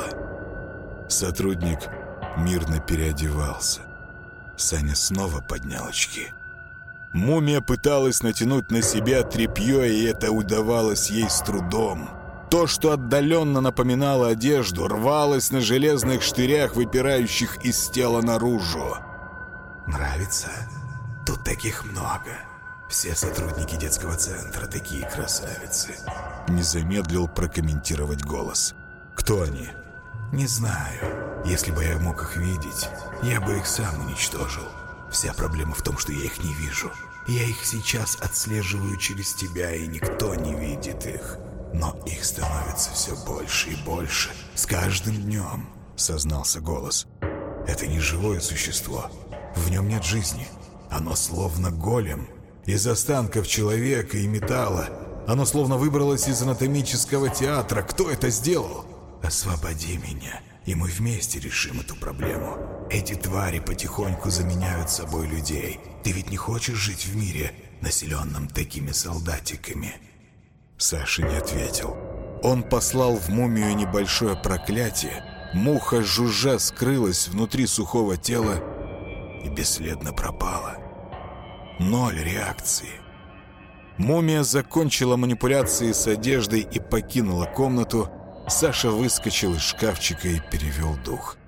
Сотрудник мирно переодевался. Саня снова поднял очки. Мумия пыталась натянуть на себя тряпье, и это удавалось ей с трудом. То, что отдаленно напоминало одежду, рвалось на железных штырях, выпирающих из тела наружу. «Нравится? Тут таких много. Все сотрудники детского центра такие красавицы», — не замедлил прокомментировать голос. «Кто они?» «Не знаю. Если бы я мог их видеть, я бы их сам уничтожил. Вся проблема в том, что я их не вижу. Я их сейчас отслеживаю через тебя, и никто не видит их». Но их становится все больше и больше. С каждым днем, сознался голос. Это не живое существо. В нем нет жизни. Оно словно голем. Из останков человека и металла. Оно словно выбралось из анатомического театра. Кто это сделал? Освободи меня, и мы вместе решим эту проблему. Эти твари потихоньку заменяют собой людей. Ты ведь не хочешь жить в мире, населенном такими солдатиками?» Саша не ответил. Он послал в мумию небольшое проклятие. Муха жужжа скрылась внутри сухого тела и бесследно пропала. Ноль реакции. Мумия закончила манипуляции с одеждой и покинула комнату. Саша выскочил из шкафчика и перевел дух.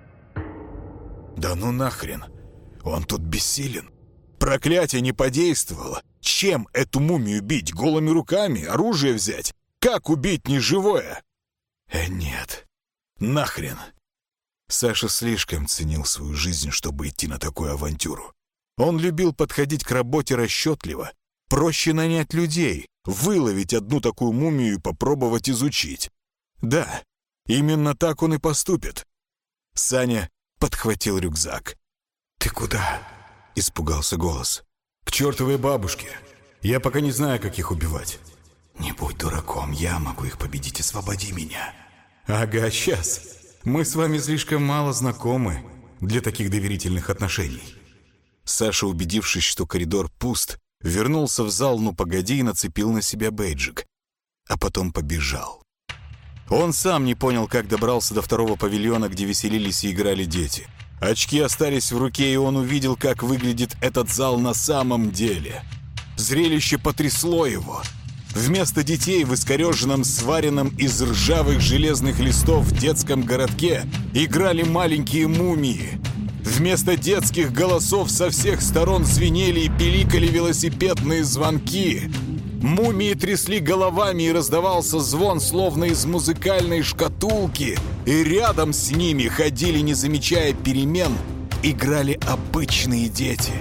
«Да ну нахрен! Он тут бессилен! Проклятие не подействовало! Чем эту мумию бить? Голыми руками? Оружие взять? Как убить неживое?» «Э, нет! Нахрен!» Саша слишком ценил свою жизнь, чтобы идти на такую авантюру. Он любил подходить к работе расчетливо. Проще нанять людей, выловить одну такую мумию и попробовать изучить. Да, именно так он и поступит. Саня подхватил рюкзак. «Ты куда?» — испугался голос. «К чертовой бабушке. Я пока не знаю, как их убивать». «Не будь дураком, я могу их победить, освободи меня». «Ага, сейчас. Мы с вами слишком мало знакомы для таких доверительных отношений». Саша, убедившись, что коридор пуст, вернулся в зал «Ну погоди» и нацепил на себя бейджик. А потом побежал. Он сам не понял, как добрался до второго павильона, где веселились и играли дети. Очки остались в руке, и он увидел, как выглядит этот зал на самом деле. Зрелище потрясло его. Вместо детей в искореженном, сваренном из ржавых железных листов в детском городке играли маленькие мумии. Вместо детских голосов со всех сторон звенели и пиликали велосипедные звонки. Мумии трясли головами, и раздавался звон, словно из музыкальной шкатулки. И рядом с ними ходили, не замечая перемен, играли обычные дети.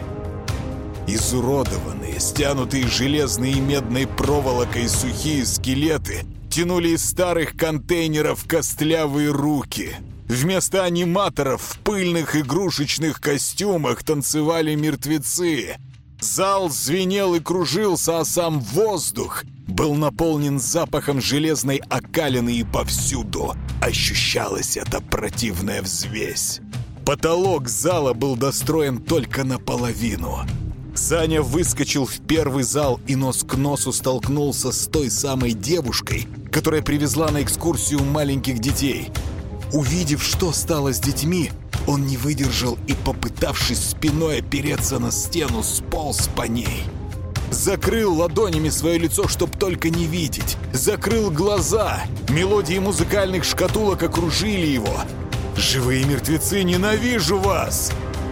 Изуродованные, стянутые железной и медной проволокой сухие скелеты тянули из старых контейнеров костлявые руки. Вместо аниматоров в пыльных игрушечных костюмах танцевали мертвецы. Зал звенел и кружился, а сам воздух был наполнен запахом железной окалины, и повсюду ощущалась эта противная взвесь. Потолок зала был достроен только наполовину. Саня выскочил в первый зал и нос к носу столкнулся с той самой девушкой, которая привезла на экскурсию маленьких детей. Увидев, что стало с детьми, он не выдержал и, попытавшись спиной опереться на стену, сполз по ней. Закрыл ладонями свое лицо, чтоб только не видеть. Закрыл глаза. Мелодии музыкальных шкатулок окружили его. «Живые мертвецы, ненавижу вас!»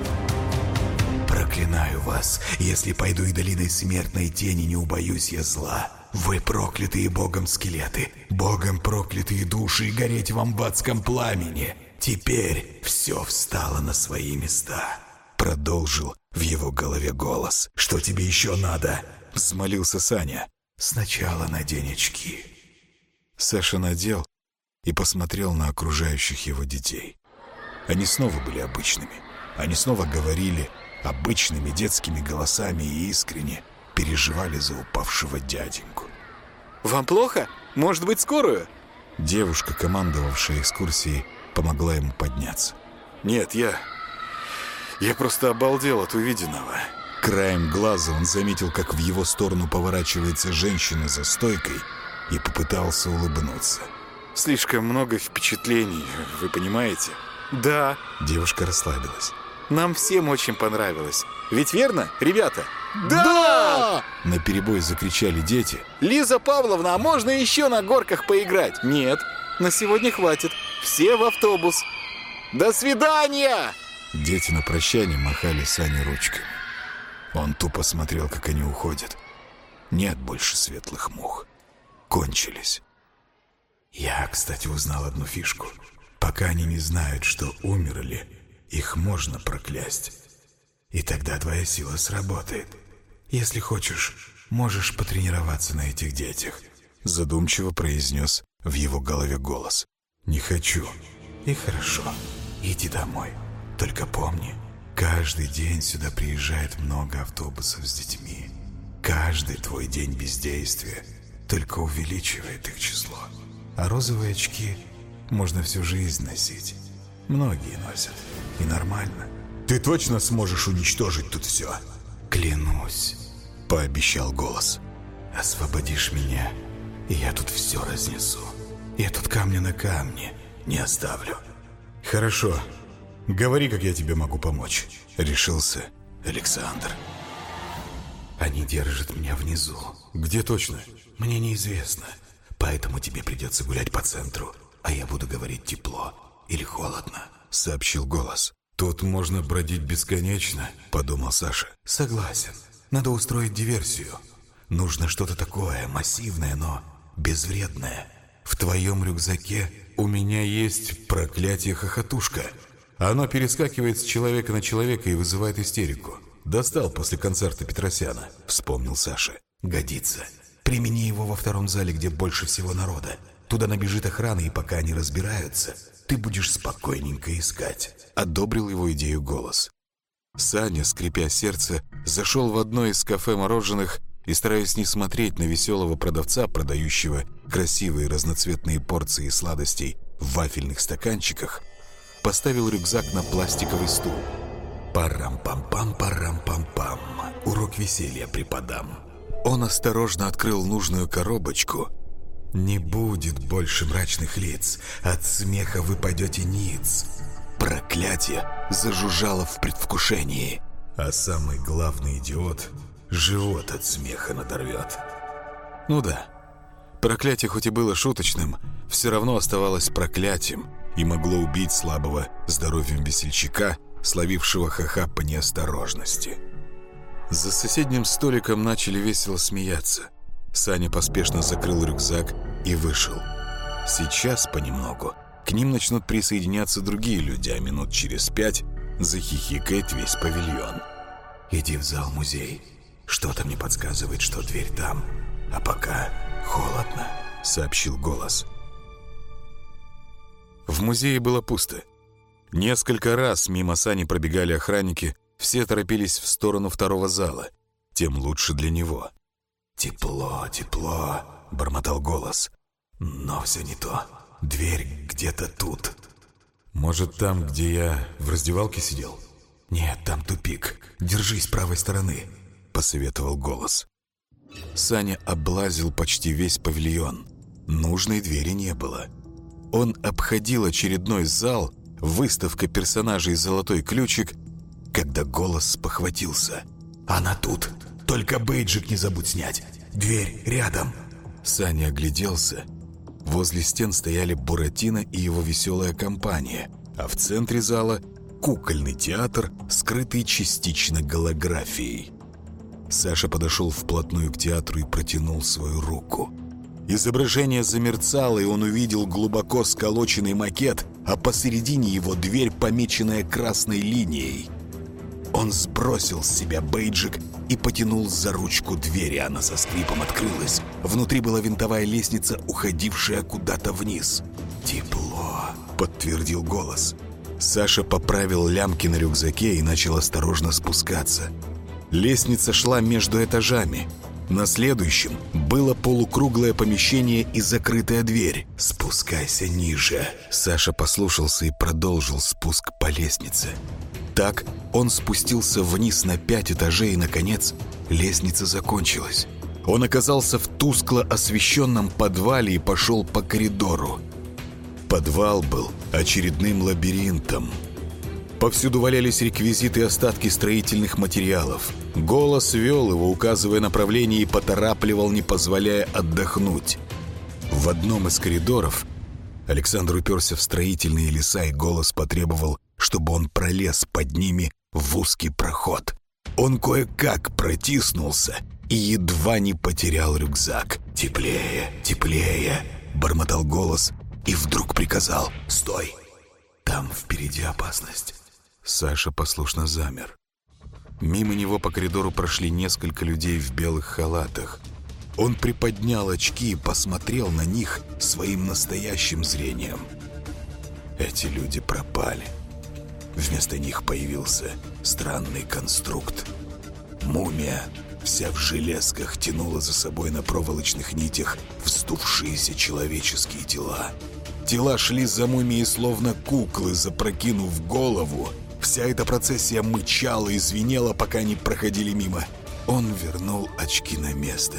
«Проклинаю вас. Если пойду и долиной смертной тени, не убоюсь я зла. Вы проклятые богом скелеты, богом проклятые души, и гореть вам в адском пламени. Теперь все встало на свои места», — продолжил в его голове голос. «Что тебе еще надо?» — взмолился Саня. «Сначала надень очки». Саша надел и посмотрел на окружающих его детей. Они снова были обычными. Они снова говорили обычными детскими голосами и искренне переживали за упавшего дяденьку. «Вам плохо? Может быть, скорую?» Девушка, командовавшая экскурсией, помогла ему подняться. «Нет, я... я просто обалдел от увиденного». Краем глаза он заметил, как в его сторону поворачивается женщина за стойкой, и попытался улыбнуться. «Слишком много впечатлений, вы понимаете?» «Да». Девушка расслабилась. «Нам всем очень понравилось. Ведь верно, ребята?» Да! Наперебой закричали дети. «Лиза Павловна, а можно еще на горках поиграть?» «Нет, на сегодня хватит. Все в автобус. До свидания!» Дети на прощание махали Сане ручками. Он тупо смотрел, как они уходят. Нет больше светлых мух. Кончились. Я, кстати, узнал одну фишку. Пока они не знают, что умерли, их можно проклясть. И тогда твоя сила сработает. Если хочешь, можешь потренироваться на этих детях. задумчиво произнес в его голове голос. «Не хочу». «И хорошо. Иди домой. Только помни, каждый день сюда приезжает много автобусов с детьми. Каждый твой день бездействия только увеличивает их число. А розовые очки можно всю жизнь носить. Многие носят. И нормально». «Ты точно сможешь уничтожить тут все?» «Клянусь», — пообещал голос. «Освободишь меня, и я тут все разнесу. Я тут камня на камне не оставлю». «Хорошо. Говори, как я тебе могу помочь», — решился Александр. «Они держат меня внизу». «Где точно?» «Мне неизвестно. Поэтому тебе придется гулять по центру, а я буду говорить тепло или холодно», — сообщил голос. «Тут можно бродить бесконечно», — подумал Саша. «Согласен. Надо устроить диверсию. Нужно что-то такое, массивное, но безвредное. В твоем рюкзаке у меня есть проклятие-хохотушка. Оно перескакивает с человека на человека и вызывает истерику. Достал после концерта Петросяна», — вспомнил Саша. «Годится. Примени его во втором зале, где больше всего народа. Туда набежит охрана, и пока они разбираются, ты будешь спокойненько искать», — одобрил его идею голос. Саня, скрипя сердце, зашел в одно из кафе мороженых и, стараясь не смотреть на веселого продавца, продающего красивые разноцветные порции сладостей в вафельных стаканчиках, поставил рюкзак на пластиковый стул. «Парам-пам-пам, парам-пам-пам, урок веселья преподам». Он осторожно открыл нужную коробочку. «Не будет больше мрачных лиц, от смеха вы падете ниц». Проклятие зажужжало в предвкушении. А самый главный идиот живот от смеха надорвет. Ну да, проклятие хоть и было шуточным, все равно оставалось проклятием и могло убить слабого здоровьем весельчака, словившего ха-ха по неосторожности. За соседним столиком начали весело смеяться. Саня поспешно закрыл рюкзак и вышел. Сейчас понемногу к ним начнут присоединяться другие люди, а минут через пять захихикает весь павильон. «Иди в зал-музей. Что-то мне подсказывает, что дверь там. А пока холодно», — сообщил голос. В музее было пусто. Несколько раз мимо Сани пробегали охранники, все торопились в сторону второго зала. Тем лучше для него. «Тепло, тепло», — бормотал голос. «Но все не то. Дверь где-то тут». «Может, там, где я в раздевалке сидел?» «Нет, там тупик. Держись правой стороны», — посоветовал голос. Саня облазил почти весь павильон. Нужной двери не было. Он обходил очередной зал, выставка персонажей «Золотой ключик», когда голос спохватился. «Она тут. Только бейджик не забудь снять. Дверь рядом». Саня огляделся. Возле стен стояли Буратино и его веселая компания, а в центре зала кукольный театр, скрытый частично голографией. Саша подошел вплотную к театру и протянул свою руку. Изображение замерцало, и он увидел глубоко сколоченный макет, а посередине его дверь, помеченная красной линией. Он сбросил с себя бейджик и потянул за ручку двери. Она со скрипом открылась. Внутри была винтовая лестница, уходившая куда-то вниз. «Тепло», — подтвердил голос. Саша поправил лямки на рюкзаке и начал осторожно спускаться. Лестница шла между этажами. На следующем было полукруглое помещение и закрытая дверь. «Спускайся ниже». Саша послушался и продолжил спуск по лестнице. Так он спустился вниз на пять этажей, и, наконец, лестница закончилась. Он оказался в тускло освещенном подвале и пошел по коридору. Подвал был очередным лабиринтом. Повсюду валялись реквизиты и остатки строительных материалов. Голос вел его, указывая направление, и поторапливал, не позволяя отдохнуть. В одном из коридоров Александр уперся в строительные леса, и голос потребовал, чтобы он пролез под ними в узкий проход. Он кое-как протиснулся и едва не потерял рюкзак. «Теплее, теплее», — бормотал голос и вдруг приказал: «Стой! Там впереди опасность». Саша послушно замер. Мимо него по коридору прошли несколько людей в белых халатах. Он приподнял очки и посмотрел на них своим настоящим зрением. Эти люди пропали. Вместо них появился странный конструкт. Мумия, вся в железках, тянула за собой на проволочных нитях вздувшиеся человеческие тела. Тела шли за мумией, словно куклы, запрокинув голову. Вся эта процессия мычала и звенела, пока они проходили мимо. Он вернул очки на место.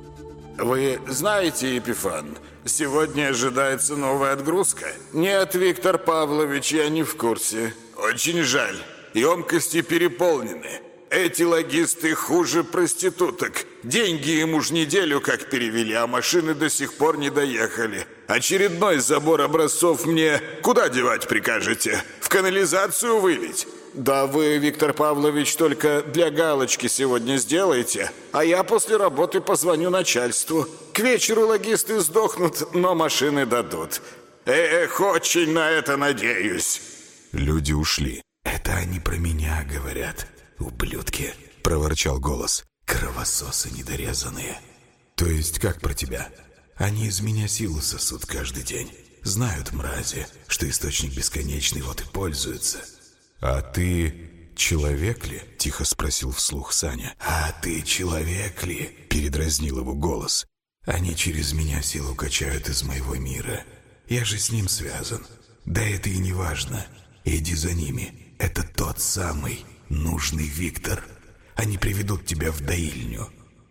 Вы знаете, Епифан, сегодня ожидается новая отгрузка? Нет, Виктор Павлович, я не в курсе. Очень жаль. Емкости переполнены. Эти логисты хуже проституток. Деньги им уж неделю как перевели, а машины до сих пор не доехали. Очередной забор образцов мне куда девать прикажете? В канализацию вылить? Да вы, Виктор Павлович, только для галочки сегодня сделайте, а я после работы позвоню начальству. К вечеру логисты сдохнут, но машины дадут. Эх, очень на это надеюсь. Люди ушли. «Это они про меня говорят, ублюдки», — проворчал голос. «Кровососы недорезанные». «То есть как про тебя? Они из меня силу сосут каждый день. Знают, мрази, что источник бесконечный, вот и пользуются». «А ты человек ли?» — тихо спросил вслух Саня. «А ты человек ли?» — передразнил его голос. «Они через меня силу качают из моего мира. Я же с ним связан. Да это и не важно. Иди за ними. Это тот самый нужный Виктор. Они приведут тебя в доильню».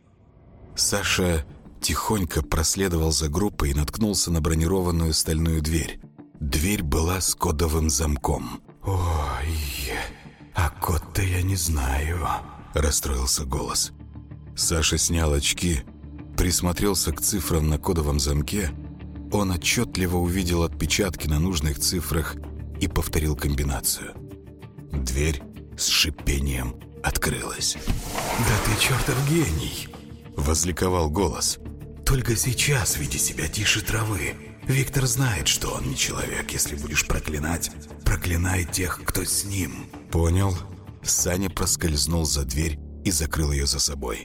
Саша тихонько проследовал за группой и наткнулся на бронированную стальную дверь. Дверь была с кодовым замком. «Ой, а код-то я не знаю», — расстроился голос. Саша снял очки, присмотрелся к цифрам на кодовом замке. Он отчетливо увидел отпечатки на нужных цифрах и повторил комбинацию. Дверь с шипением открылась. «Да ты чертов гений!» — возликовал голос. «Только сейчас веди себя тише травы. Виктор знает, что он не человек. Если будешь проклинать, проклинай тех, кто с ним». «Понял». Саня проскользнул за дверь и закрыл ее за собой.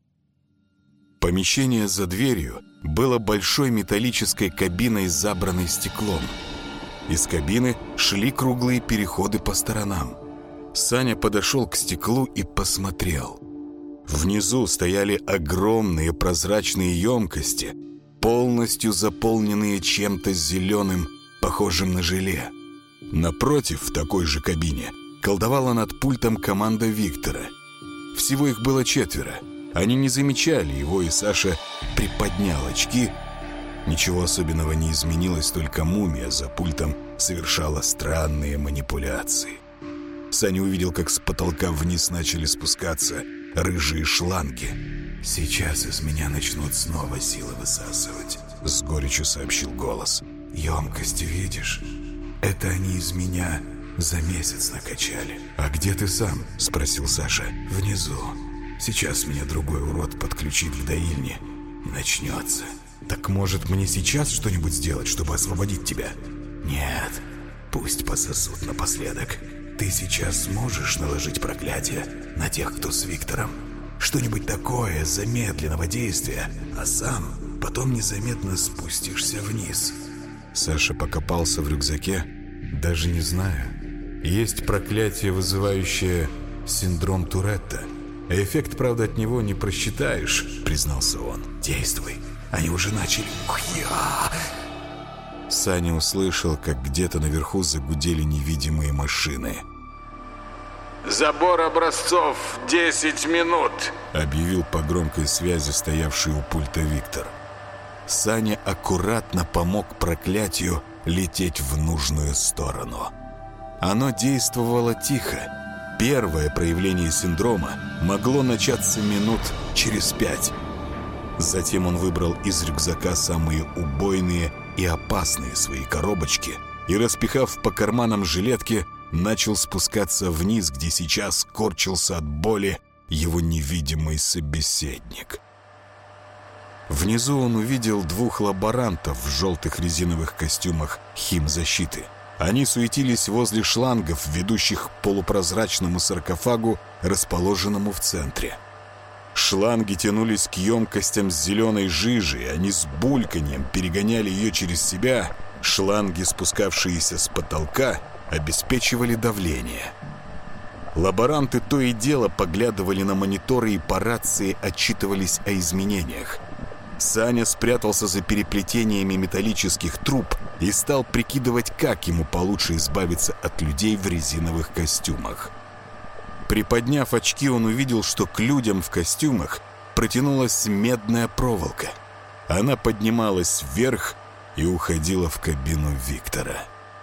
Помещение за дверью было большой металлической кабиной, забранной стеклом. Из кабины шли круглые переходы по сторонам. Саня подошел к стеклу и посмотрел. Внизу стояли огромные прозрачные емкости, полностью заполненные чем-то зеленым, похожим на желе. Напротив, в такой же кабине, колдовала над пультом команда Виктора. Всего их было четверо. Они не замечали его, и Саша приподнял очки. Ничего особенного не изменилось, только мумия за пультом совершала странные манипуляции. Саня увидел, как с потолка вниз начали спускаться рыжие шланги. «Сейчас из меня начнут снова силы высасывать», — с горечью сообщил голос. «Емкость видишь? Это они из меня за месяц накачали». «А где ты сам?» — спросил Саша. «Внизу. Сейчас меня другой урод подключит к доильне. Начнется». «Так может мне сейчас что-нибудь сделать, чтобы освободить тебя?» «Нет, пусть пососут напоследок. Ты сейчас сможешь наложить проклятие на тех, кто с Виктором? Что-нибудь такое замедленного действия, а сам потом незаметно спустишься вниз». Саша покопался в рюкзаке. «Даже не знаю. Есть проклятие, вызывающее синдром Туретта. Эффект, правда, от него не просчитаешь», — признался он. «Действуй. Они уже начали». Ох-я! Саня услышал, как где-то наверху загудели невидимые машины. «Забор образцов, десять минут», — объявил по громкой связи стоявший у пульта Виктор. Саня аккуратно помог проклятию лететь в нужную сторону. Оно действовало тихо. Первое проявление синдрома могло начаться минут через пять. Затем он выбрал из рюкзака самые убойные и опасные свои коробочки и, распихав по карманам жилетки, начал спускаться вниз, где сейчас корчился от боли его невидимый собеседник. Внизу он увидел двух лаборантов в желтых резиновых костюмах химзащиты. Они суетились возле шлангов, ведущих к полупрозрачному саркофагу, расположенному в центре. Шланги тянулись к емкостям с зеленой жижей, они с бульканьем перегоняли ее через себя. Шланги, спускавшиеся с потолка, обеспечивали давление. Лаборанты то и дело поглядывали на мониторы и по рации отчитывались о изменениях. Саня спрятался за переплетениями металлических труб и стал прикидывать, как ему получше избавиться от людей в резиновых костюмах. Приподняв очки, он увидел, что к людям в костюмах протянулась медная проволока. Она поднималась вверх и уходила в кабину Виктора.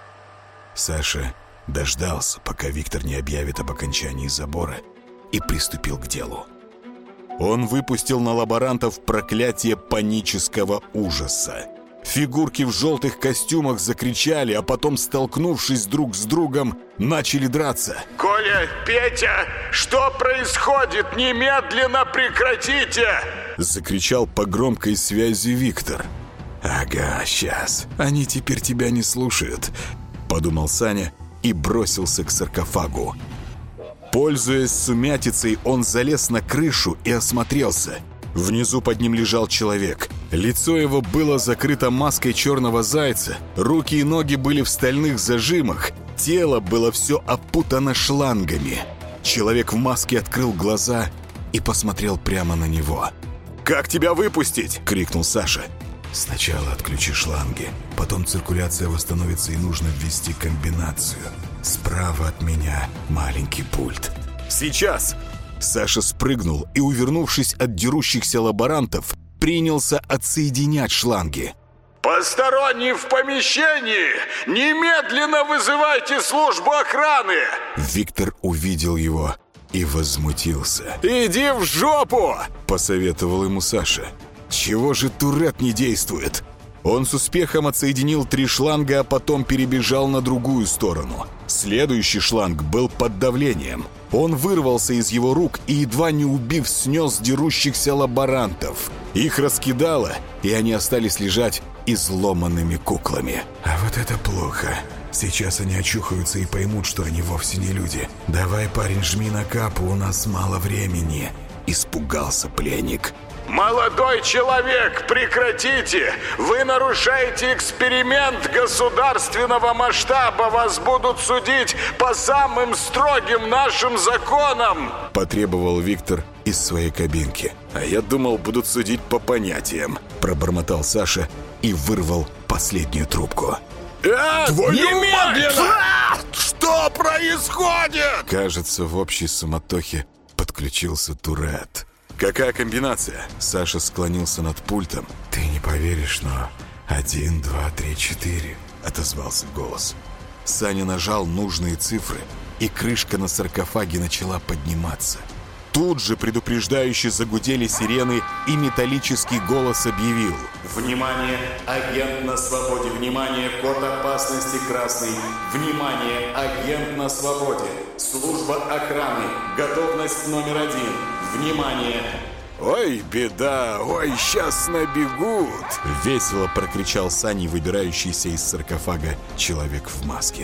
Саша дождался, пока Виктор не объявит об окончании забора, и приступил к делу. Он выпустил на лаборантов проклятие панического ужаса. Фигурки в желтых костюмах закричали, а потом, столкнувшись друг с другом, начали драться. «Коля, Петя, что происходит? Немедленно прекратите!» Закричал по громкой связи Виктор. «Ага, сейчас. Они теперь тебя не слушают», — подумал Саня и бросился к саркофагу. Пользуясь сумятицей, он залез на крышу и осмотрелся. Внизу под ним лежал человек. Лицо его было закрыто маской черного зайца, руки и ноги были в стальных зажимах, тело было все опутано шлангами. Человек в маске открыл глаза и посмотрел прямо на него. «Как тебя выпустить?» — крикнул Саша. «Сначала отключи шланги, потом циркуляция восстановится и нужно ввести комбинацию. Справа от меня маленький пульт». «Сейчас!» Саша спрыгнул и, увернувшись от дерущихся лаборантов, принялся отсоединять шланги. «Посторонний в помещении! Немедленно вызывайте службу охраны!» Виктор увидел его и возмутился. «Иди в жопу!» — посоветовал ему Саша. «Чего же турет не действует?» Он с успехом отсоединил три шланга, а потом перебежал на другую сторону. Следующий шланг был под давлением. Он вырвался из его рук и, едва не убив, снес дерущихся лаборантов. Их раскидало, и они остались лежать изломанными куклами. «А вот это плохо. Сейчас они очухаются и поймут, что они вовсе не люди. Давай, парень, жми на капу, у нас мало времени», — испугался пленник. «Молодой человек, прекратите! Вы нарушаете эксперимент государственного масштаба! Вас будут судить по самым строгим нашим законам!» — потребовал Виктор из своей кабинки. «А я думал, будут судить по понятиям», — пробормотал Саша и вырвал последнюю трубку. «Э, Твою немедленно! мать! Что происходит?» Кажется, в общей суматохе подключился турет. «Какая комбинация?» Саша склонился над пультом. «Ты не поверишь, но один, два, три, четыре», — отозвался голос. Саня нажал нужные цифры, и крышка на саркофаге начала подниматься. Тут же предупреждающе загудели сирены, и металлический голос объявил: «Внимание! Агент на свободе! Внимание! Код опасности красный! Внимание! Агент на свободе! Служба охраны! Готовность номер один! Внимание!» «Ой, беда! Ой, сейчас набегут!» — весело прокричал Саня, выбирающийся из саркофага человек в маске.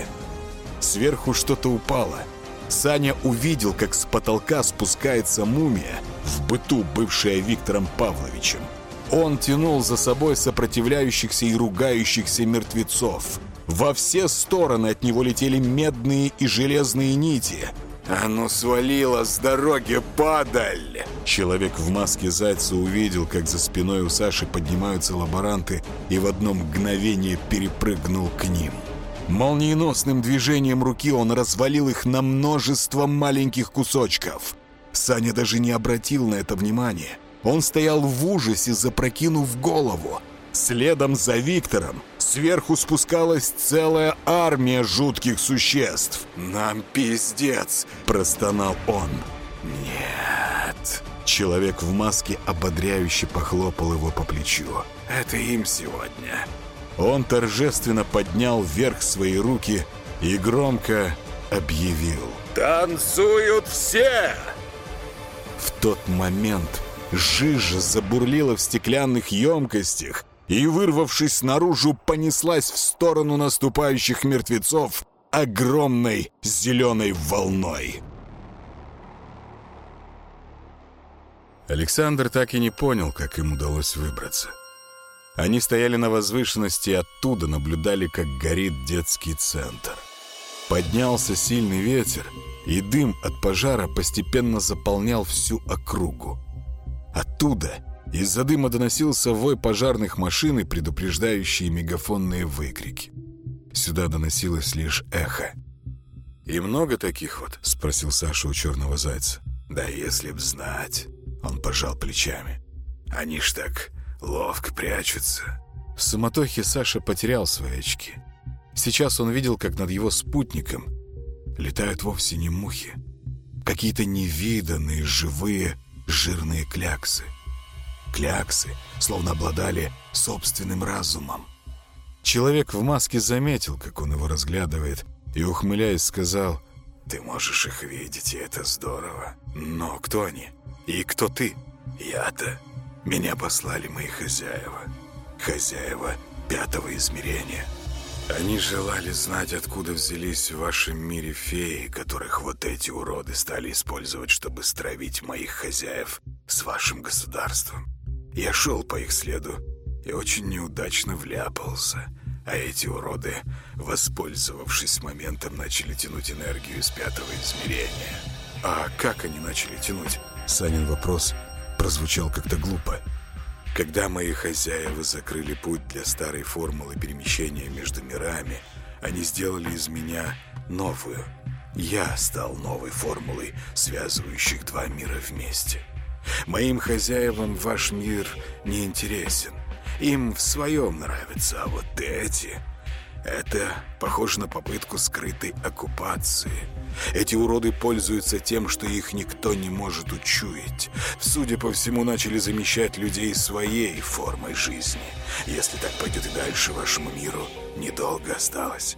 Сверху что-то упало. Саня увидел, как с потолка спускается мумия, в быту бывшая Виктором Павловичем. Он тянул за собой сопротивляющихся и ругающихся мертвецов. Во все стороны от него летели медные и железные нити. «А ну свалила с дороги, падаль!» Человек в маске зайца увидел, как за спиной у Саши поднимаются лаборанты, и в одно мгновение перепрыгнул к ним. Молниеносным движением руки он развалил их на множество маленьких кусочков. Саня даже не обратил на это внимания. Он стоял в ужасе, запрокинув голову. Следом за Виктором сверху спускалась целая армия жутких существ. «Нам пиздец!» – простонал он. «Нет!» Человек в маске ободряюще похлопал его по плечу. «Это им сегодня!» Он торжественно поднял вверх свои руки и громко объявил: «Танцуют все!» В тот момент жижа забурлила в стеклянных емкостях и, вырвавшись наружу, понеслась в сторону наступающих мертвецов огромной зеленой волной. Александр так и не понял, как им удалось выбраться. Они стояли на возвышенности и оттуда наблюдали, как горит детский центр. Поднялся сильный ветер, и дым от пожара постепенно заполнял всю округу. Оттуда из-за дыма доносился вой пожарных машин и предупреждающие мегафонные выкрики. Сюда доносилось лишь эхо. «И много таких вот?» — спросил Саша у черного зайца. «Да если б знать!» — он пожал плечами. «Они ж так ловко прячутся». В суматохе Саша потерял свои очки. Сейчас он видел, как над его спутником летают вовсе не мухи. Какие-то невиданные, живые, жирные кляксы. Кляксы, словно обладали собственным разумом. Человек в маске заметил, как он его разглядывает, и, ухмыляясь, сказал: «Ты можешь их видеть, и это здорово. Но кто они? И кто ты?» «Я-то. Меня послали мои хозяева. Хозяева пятого измерения. Они желали знать, откуда взялись в вашем мире феи, которых вот эти уроды стали использовать, чтобы стравить моих хозяев с вашим государством. Я шел по их следу и очень неудачно вляпался. А эти уроды, воспользовавшись моментом, начали тянуть энергию из пятого измерения». «А как они начали тянуть?» Санин вопрос прозвучал как-то глупо. «Когда мои хозяева закрыли путь для старой формулы перемещения между мирами, они сделали из меня новую. Я стал новой формулой, связывающих два мира вместе. Моим хозяевам ваш мир не интересен. Им в своем нравится, а вот эти... Это похоже на попытку скрытой оккупации. Эти уроды пользуются тем, что их никто не может учуять. Судя по всему, начали замещать людей своей формой жизни. Если так пойдет и дальше, вашему миру недолго осталось».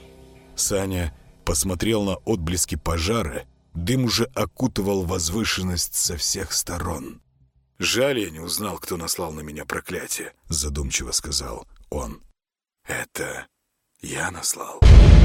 Саня посмотрел на отблески пожара. Дым уже окутывал возвышенность со всех сторон. «Жаль, я не узнал, кто наслал на меня проклятие», — задумчиво сказал он. «Это я наслал?»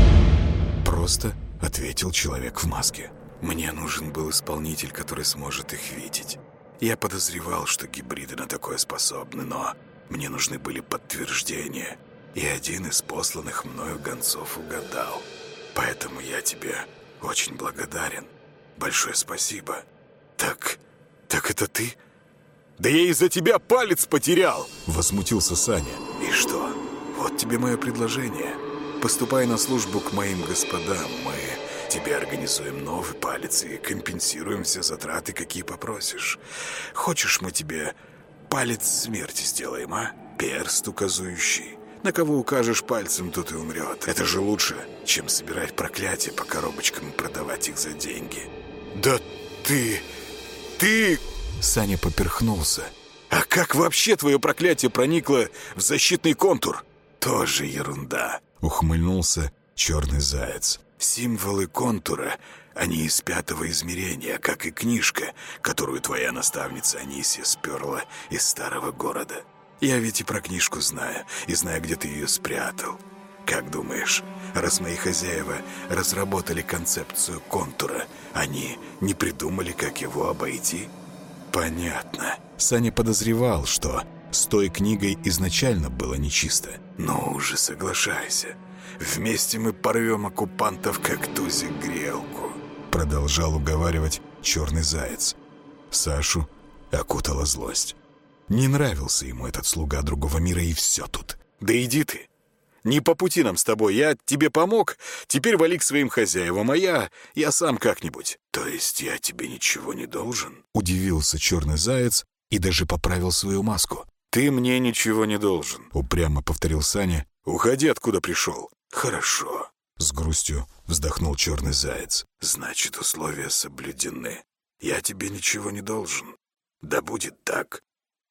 Просто ответил человек в маске. «Мне нужен был исполнитель, который сможет их видеть. Я подозревал, что гибриды на такое способны, но мне нужны были подтверждения, и один из посланных мною гонцов угадал. Поэтому я тебе очень благодарен. Большое спасибо». «Так, так это ты?» «Да я из-за тебя палец потерял!» — возмутился Саня. «И что? Вот тебе мое предложение. Поступай на службу к моим господам. Мы тебе организуем новый палец и компенсируем все затраты, какие попросишь. Хочешь, мы тебе палец смерти сделаем, а? Перст указующий. На кого укажешь пальцем, тот и умрет. Это же лучше, чем собирать проклятия по коробочкам и продавать их за деньги». «Да ты... ты...» Саня поперхнулся. «А как вообще твое проклятие проникло в защитный контур?» «Тоже ерунда», — ухмыльнулся черный заяц. «Символы контура, они из пятого измерения, как и книжка, которую твоя наставница Анисия сперла из старого города. Я ведь и про книжку знаю, и знаю, где ты ее спрятал. Как думаешь, раз мои хозяева разработали концепцию контура, они не придумали, как его обойти?» «Понятно». Саня подозревал, что с той книгой изначально было нечисто. «Ну уже соглашайся. Вместе мы порвем оккупантов, как тузик грелку», — продолжал уговаривать черный заяц. Сашу окутала злость. Не нравился ему этот слуга другого мира, и все тут. «Да иди ты. Не по пути нам с тобой. Я тебе помог. Теперь вали к своим хозяевам, а я... я сам как-нибудь». «То есть я тебе ничего не должен?» — удивился черный заяц и даже поправил свою маску. «Ты мне ничего не должен», — упрямо повторил Саня. «Уходи, откуда пришел». «Хорошо», — с грустью вздохнул черный заяц. «Значит, условия соблюдены. Я тебе ничего не должен. Да будет так».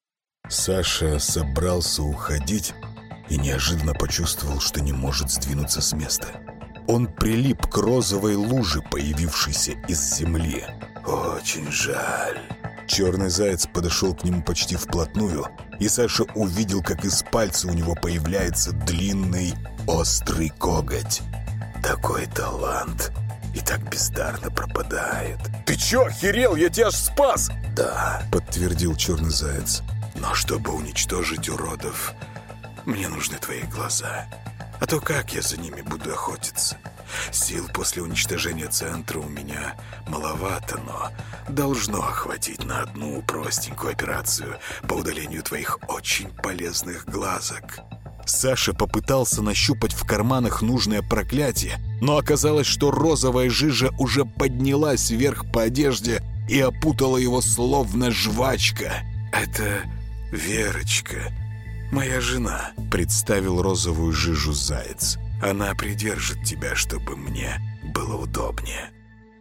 Саша собрался уходить и неожиданно почувствовал, что не может сдвинуться с места. Он прилип к розовой луже, появившейся из земли. «Очень жаль». Черный заяц подошел к нему почти вплотную, и Саша увидел, как из пальца у него появляется длинный острый коготь. «Такой талант и так бездарно пропадает. Ты чё, охерел? Я тебя аж спас! Да, подтвердил черный заяц. Но чтобы уничтожить уродов, мне нужны твои глаза. А то как я за ними буду охотиться? Сил после уничтожения центра у меня маловато, но должно охватить на одну простенькую операцию по удалению твоих очень полезных глазок. Саша попытался нащупать в карманах нужное проклятие, но оказалось, что розовая жижа уже поднялась вверх по одежде и опутала его словно жвачка. «Это Верочка, моя жена», — представил розовую жижу заяц. «Она придержит тебя, чтобы мне было удобнее».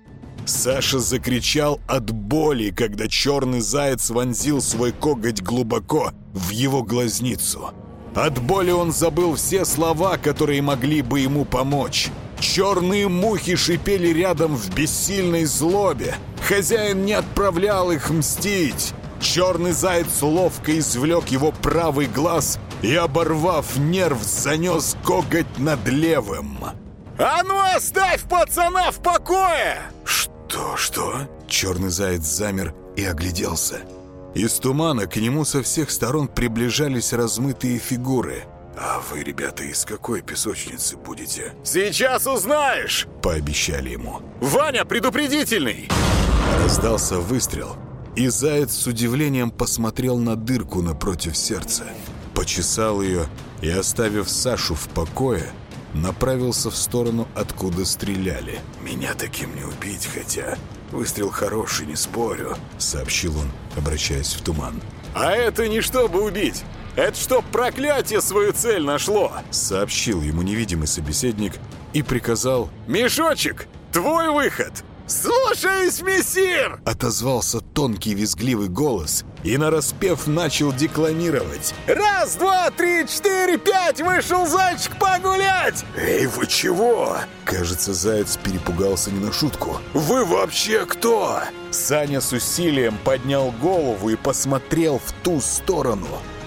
Саша закричал от боли, когда черный заяц вонзил свой коготь глубоко в его глазницу. От боли он забыл все слова, которые могли бы ему помочь. Черные мухи шипели рядом в бессильной злобе. Хозяин не отправлял их мстить. Черный заяц ловко извлек его правый глаз и, оборвав нерв, занес коготь над левым. «А ну оставь пацана в покое!» «Что, что?» Черный заяц замер и огляделся. Из тумана к нему со всех сторон приближались размытые фигуры. «А вы, ребята, из какой песочницы будете?» «Сейчас узнаешь!» — пообещали ему. «Ваня предупредительный!» Раздался выстрел, и заяц с удивлением посмотрел на дырку напротив сердца. Почесал ее и, оставив Сашу в покое, направился в сторону, откуда стреляли. «Меня таким не убить, хотя выстрел хороший, не спорю», — сообщил он, обращаясь в туман. «А это не чтобы убить, это чтоб проклятие свою цель нашло», — сообщил ему невидимый собеседник и приказал: «Мешочек, твой выход!» «Слушаюсь, мессир!» — отозвался тонкий визгливый голос и нараспев начал декламировать. «Раз, два, три, четыре, пять! Вышел зайчик погулять!» «Эй, вы чего?» Кажется, заяц перепугался не на шутку. «Вы вообще кто?» Саня с усилием поднял голову и посмотрел в ту сторону.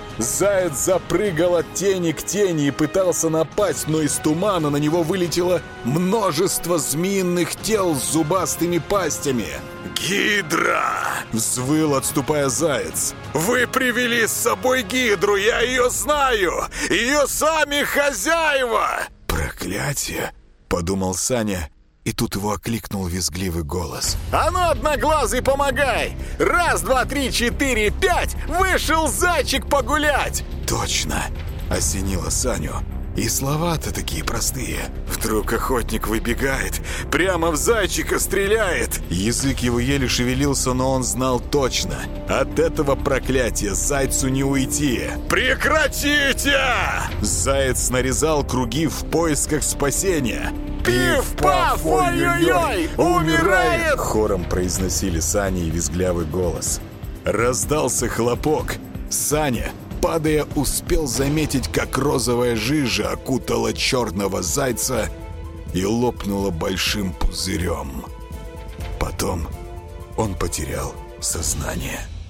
Заяц запрыгал от тени к тени и пытался напасть, но из тумана на него вылетело множество змеиных тел с зубастыми пастями. «Гидра!» — взвыл, отступая заяц. «Вы привели с собой гидру, я ее знаю! Ее сами хозяева!» «Проклятие!» — подумал Саня, и тут его окликнул визгливый голос. «А ну, одноглазый, помогай! Раз, два, три, четыре, пять! Вышел зайчик погулять!» «Точно!» — осенило Саню. И слова-то такие простые. Вдруг охотник выбегает, прямо в зайчика стреляет. Язык его еле шевелился, но он знал точно: от этого проклятия зайцу не уйти. «Прекратите!» Заяц нарезал круги в поисках спасения. «Пиф-паф! Ой-ой-ой! Умирает!» Хором произносили Саня и визглявый голос. Раздался хлопок. Саня, падая, успел заметить, как розовая жижа окутала черного зайца и лопнула большим пузырем. Потом он потерял сознание.